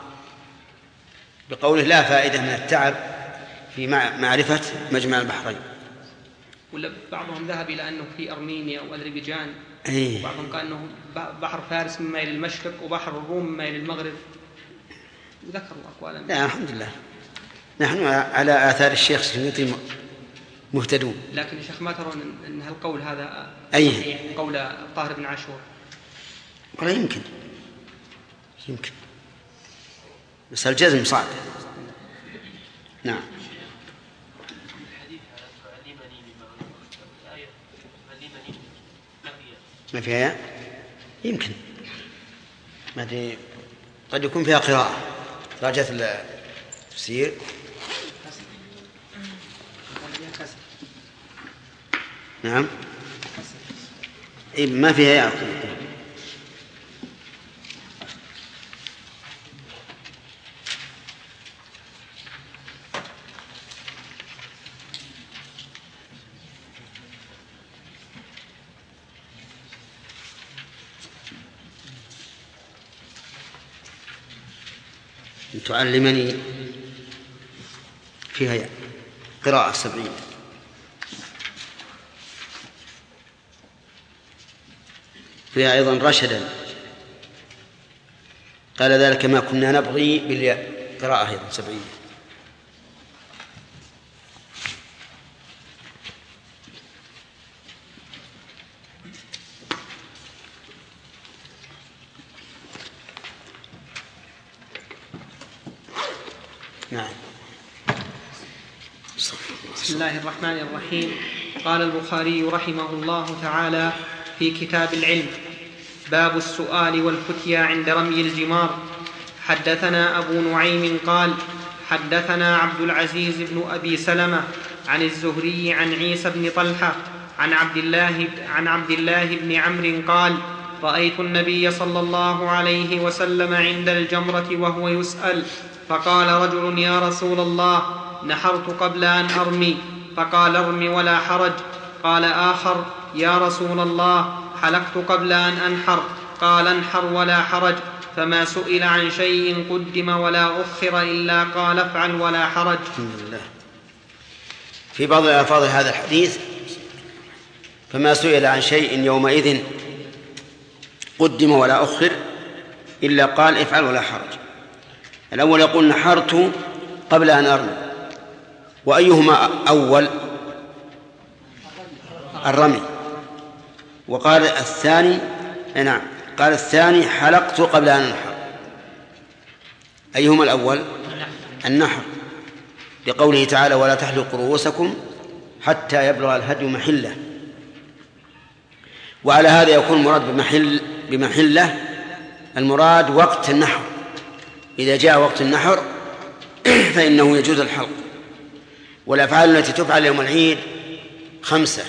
S2: بقوله لا فائدة من التعب في معرفة مجمع البحرين.
S13: ولا بعضهم ذهب إلى أنه في أرمينيا وأذربيجان.
S2: أيه.
S13: وبعضهم قال أنه بحر فارس مما إلى المشرق وبحر الروم مما إلى المغرب، وذكروا أقوالا.
S2: لا الحمد لله نحن على آثار الشيخ الشنقيطي مهتدون.
S13: لكن يا شيخ ما ترون أن هالقول هذا
S2: أيه؟
S13: قول الطاهر بن عاشور؟
S2: ولا يمكن يمكن بس الجزم صعب. نعم. ما فيها يمكن ما أدري قد يكون فيها قراءة راجعت التفسير. نعم إيه ما فيها يعقوب. أن تعلمني فيها قراءة سبعين. فيها أيضا رشدا، قال ذلك ما كنا نبغي بالياء، قراءة أيضا سبعين. نعم.
S13: بسم الله الرحمن الرحيم. قال البخاري رحمه الله تعالى في كتاب العلم: باب السؤال والفتيا عند رمي الجمار. حدثنا أبو نعيم قال حدثنا عبد العزيز بن أبي سلمة عن الزهري عن عيسى بن طلحة عن عبد الله, عن عبد الله بن عمرو قال: رأيت النبي صلى الله عليه وسلم عند الجمرة وهو يسأل، فقال رجل: يا رسول الله، نحرت قبل أن أرمي. فقال: ارم ولا حرج. قال آخر: يا رسول الله، حلقت قبل أن أنحر. قال: انحر ولا حرج. فما سئل عن شيء قدم ولا أخر إلا قال: افعل ولا حرج.
S2: في بعض الألفاظ هذا الحديث: فما سئل عن شيء يومئذ قدم ولا أخر إلا قال: افعل ولا حرج. الأول يقول: نحرت قبل أن أرمي. وأيهما أول؟ الرمي. وقال الثاني نعم قال الثاني: حلقت قبل أن أنحر. أيهما الأول؟ النحر، لقوله تعالى: ولا تحلقوا رؤوسكم حتى يبلغ الهدي محله. وعلى هذا يكون المراد بمحل بمحله المراد وقت النحر. إذا جاء وقت النحر فإنه يجوز الحلق. والأفعال التي تفعل يوم العيد خمسة: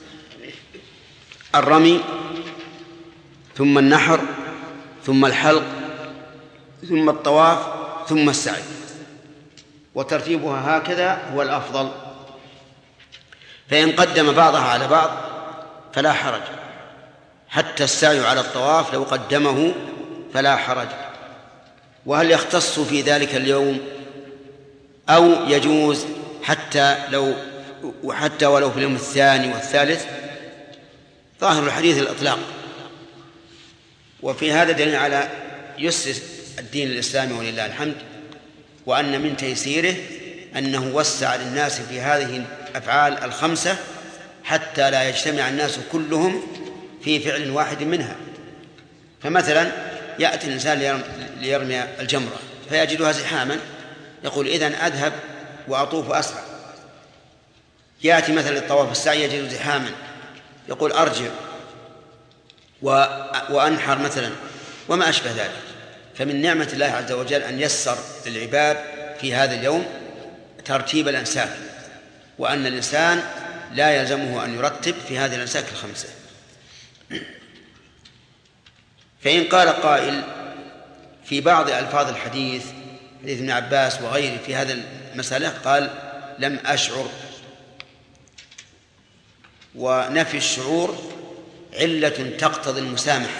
S2: الرمي، ثم النحر، ثم الحلق، ثم الطواف، ثم السعي. وترتيبها هكذا هو الأفضل. فإن قدم بعضها على بعض فلا حرج، حتى السعي على الطواف لو قدمه فلا حرج. وهل يختص في ذلك اليوم أو يجوز حتى لو وحتى ولو في اليوم الثاني والثالث؟ ظاهر الحديث الإطلاق. وفي هذا دليل على يسر الدين الإسلامي ولله الحمد، وأن من تيسيره أنه وسع للناس في هذه الأفعال الخمسة حتى لا يجتمع الناس كلهم في فعل واحد منها. فمثلا يأتي الإنسان ليرمي الجمرة فيجدها زحاما، يقول: إذن أذهب وأطوف أسرع. يأتي مثلا الطواف السعي يجد زحاما، يقول: أرجع وأنحر مثلا، وما أشبه ذلك. فمن نعمة الله عز وجل أن يسر للعباد في هذا اليوم ترتيب الأنساك، وأن الإنسان لا يلزمه أن يرتب في هذه الأنساك الخمسة. فإن قال قائل في بعض ألفاظ الحديث، حديث ابن عباس وغيره في هذا المسألة، قال: لم أشعر. ونفي الشعور علة تقتضي المسامحة.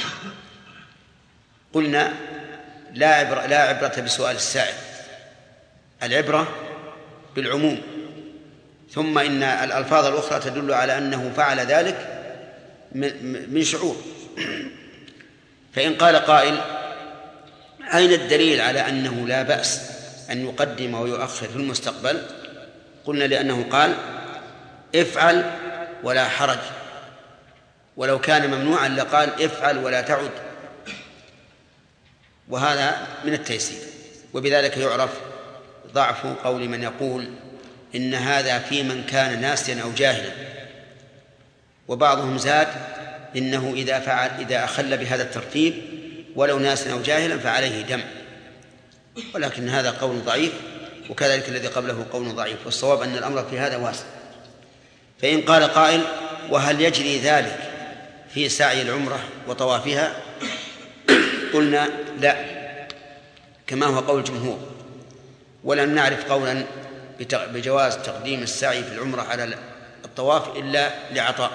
S2: قلنا: لا عبرة, لا عبرة بسؤال السائل، العبرة بالعموم. ثم إن الألفاظ الأخرى تدل على أنه فعل ذلك من شعور. فإن قال قائل: أين الدليل على أنه لا بأس أن يقدم ويؤخر في المستقبل؟ قلنا: لأنه قال: افعل ولا حرج. ولو كان ممنوعا لقال: افعل ولا تعد. وهذا من التيسير. وبذلك يعرف ضعف قول من يقول إن هذا في من كان ناسيا أو جاهلا. وبعضهم زاد إنه إذا فعل إذا أخل بهذا الترتيب ولو ناسيا أو جاهلا فعليه دم. ولكن هذا قول ضعيف، وكذلك الذي قبله قول ضعيف. والصواب أن الأمر في هذا واسع. فإن قال قائل: وهل يجري ذلك في سعي العمرة وطوافها؟ قلنا: لا، كما هو قول الجمهور. ولم نعرف قولا بجواز تقديم السعي في العمرة على الطواف إلا لعطاء.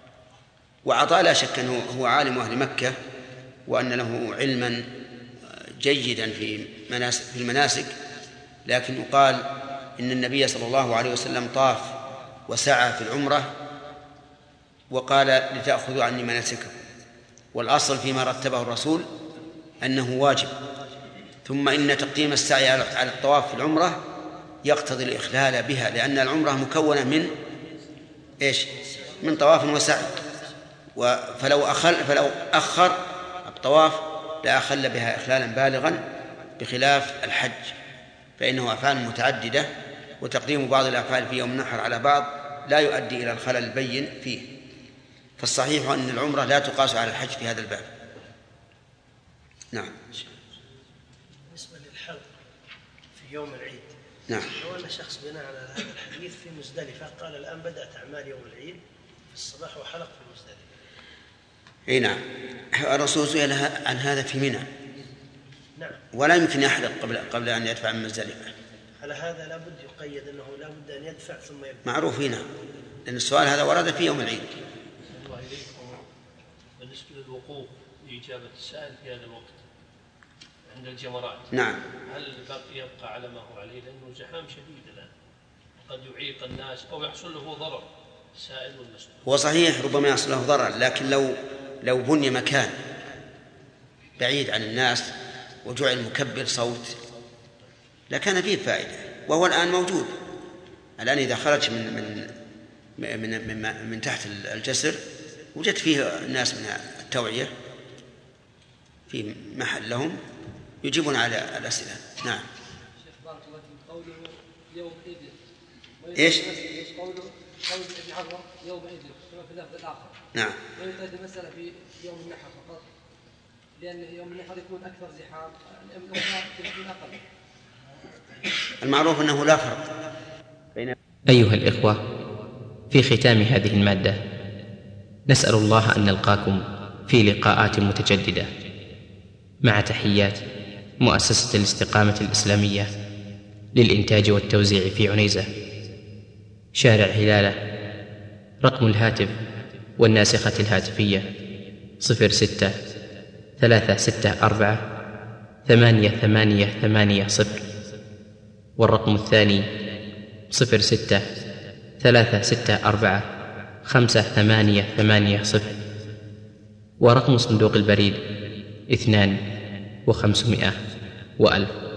S2: وعطاء لا شك أنه هو عالم أهل مكة، وأن له علما جيدا في مناسك في المناسك، لكن يقال إن النبي صلى الله عليه وسلم طاف وسعى في العمرة وقال لتأخذوا عني مناسككم، والأصل فيما رتبه الرسول أنه واجب. ثم إن تقديم السعي على الطواف في العمرة يقتضي الإخلال بها، لأن العمرة مكونة من إيش؟ من طواف وسعي، فلو أخل فلو أخر الطواف لأخل بها إخلالا بالغا، بخلاف الحج فإنه أفعال متعددة، وتقديم بعض الأفعال في يوم النحر على بعض لا يؤدي إلى الخلل البين فيه. فالصحيح أن العمرة لا تقاس على الحج في هذا الباب. نعم.
S14: بالنسبة للحلق في يوم العيد،
S2: نعم،
S14: لو أن شخص بناء على هذا الحديث في مزدلفة قال الآن بدأت أعمال يوم العيد في الصباح وحلق في مزدلفة.
S2: اي نعم، الرسول سئل عن هذا في منى.
S14: نعم.
S2: ولا يمكن يحلق قبل قبل ان يدفع من مزدلفه.
S14: على هذا لابد يقيد انه لابد ان يدفع ثم يبدأ.
S2: معروف هنا، لان السؤال هذا ورد في يوم العيد.
S15: الله إليكم، بالنسبه للوقوف لاجابه السائل في هذا الوقت عند الجمرات،
S2: نعم،
S15: هل باقي يبقى على ما هو عليه؟ لانه زحام شديد الان، قد يعيق الناس او يحصل له ضرر السائل والمسؤول.
S2: هو صحيح ربما يحصل له ضرر، لكن لو لو بني مكان بعيد عن الناس وجعل مكبر صوت لكان فيه فائدة، وهو الآن موجود. الآن إذا خرج من من من من, من تحت الجسر وجدت فيه الناس من التوعية في محل لهم يجيبون على الأسئلة. نعم.
S11: قوله يوم عيد
S2: إيش؟
S11: قوله قول ابن عمر يوم عيد كما في اللفظ الآخر.
S2: نعم.
S11: ويريد المسألة في يوم النحر فقط، لأن يوم النحر يكون أكثر زحام، يوم النحر أقل.
S2: المعروف أنه لا فرق بين.
S1: أيها الإخوة، في ختام هذه المادة نسأل الله أن نلقاكم في لقاءات متجددة، مع تحيات مؤسسة الاستقامة الإسلامية للإنتاج والتوزيع في عنيزة، شارع هلالة. رقم الهاتف والناسخة الهاتفية صفر ستة ثلاثة ستة أربعة ثمانية ثمانية ثمانية صفر، والرقم الثاني صفر ستة ثلاثة ستة أربعة خمسة ثمانية ثمانية صفر، ورقم صندوق البريد اثنان وخمسمائة وألف.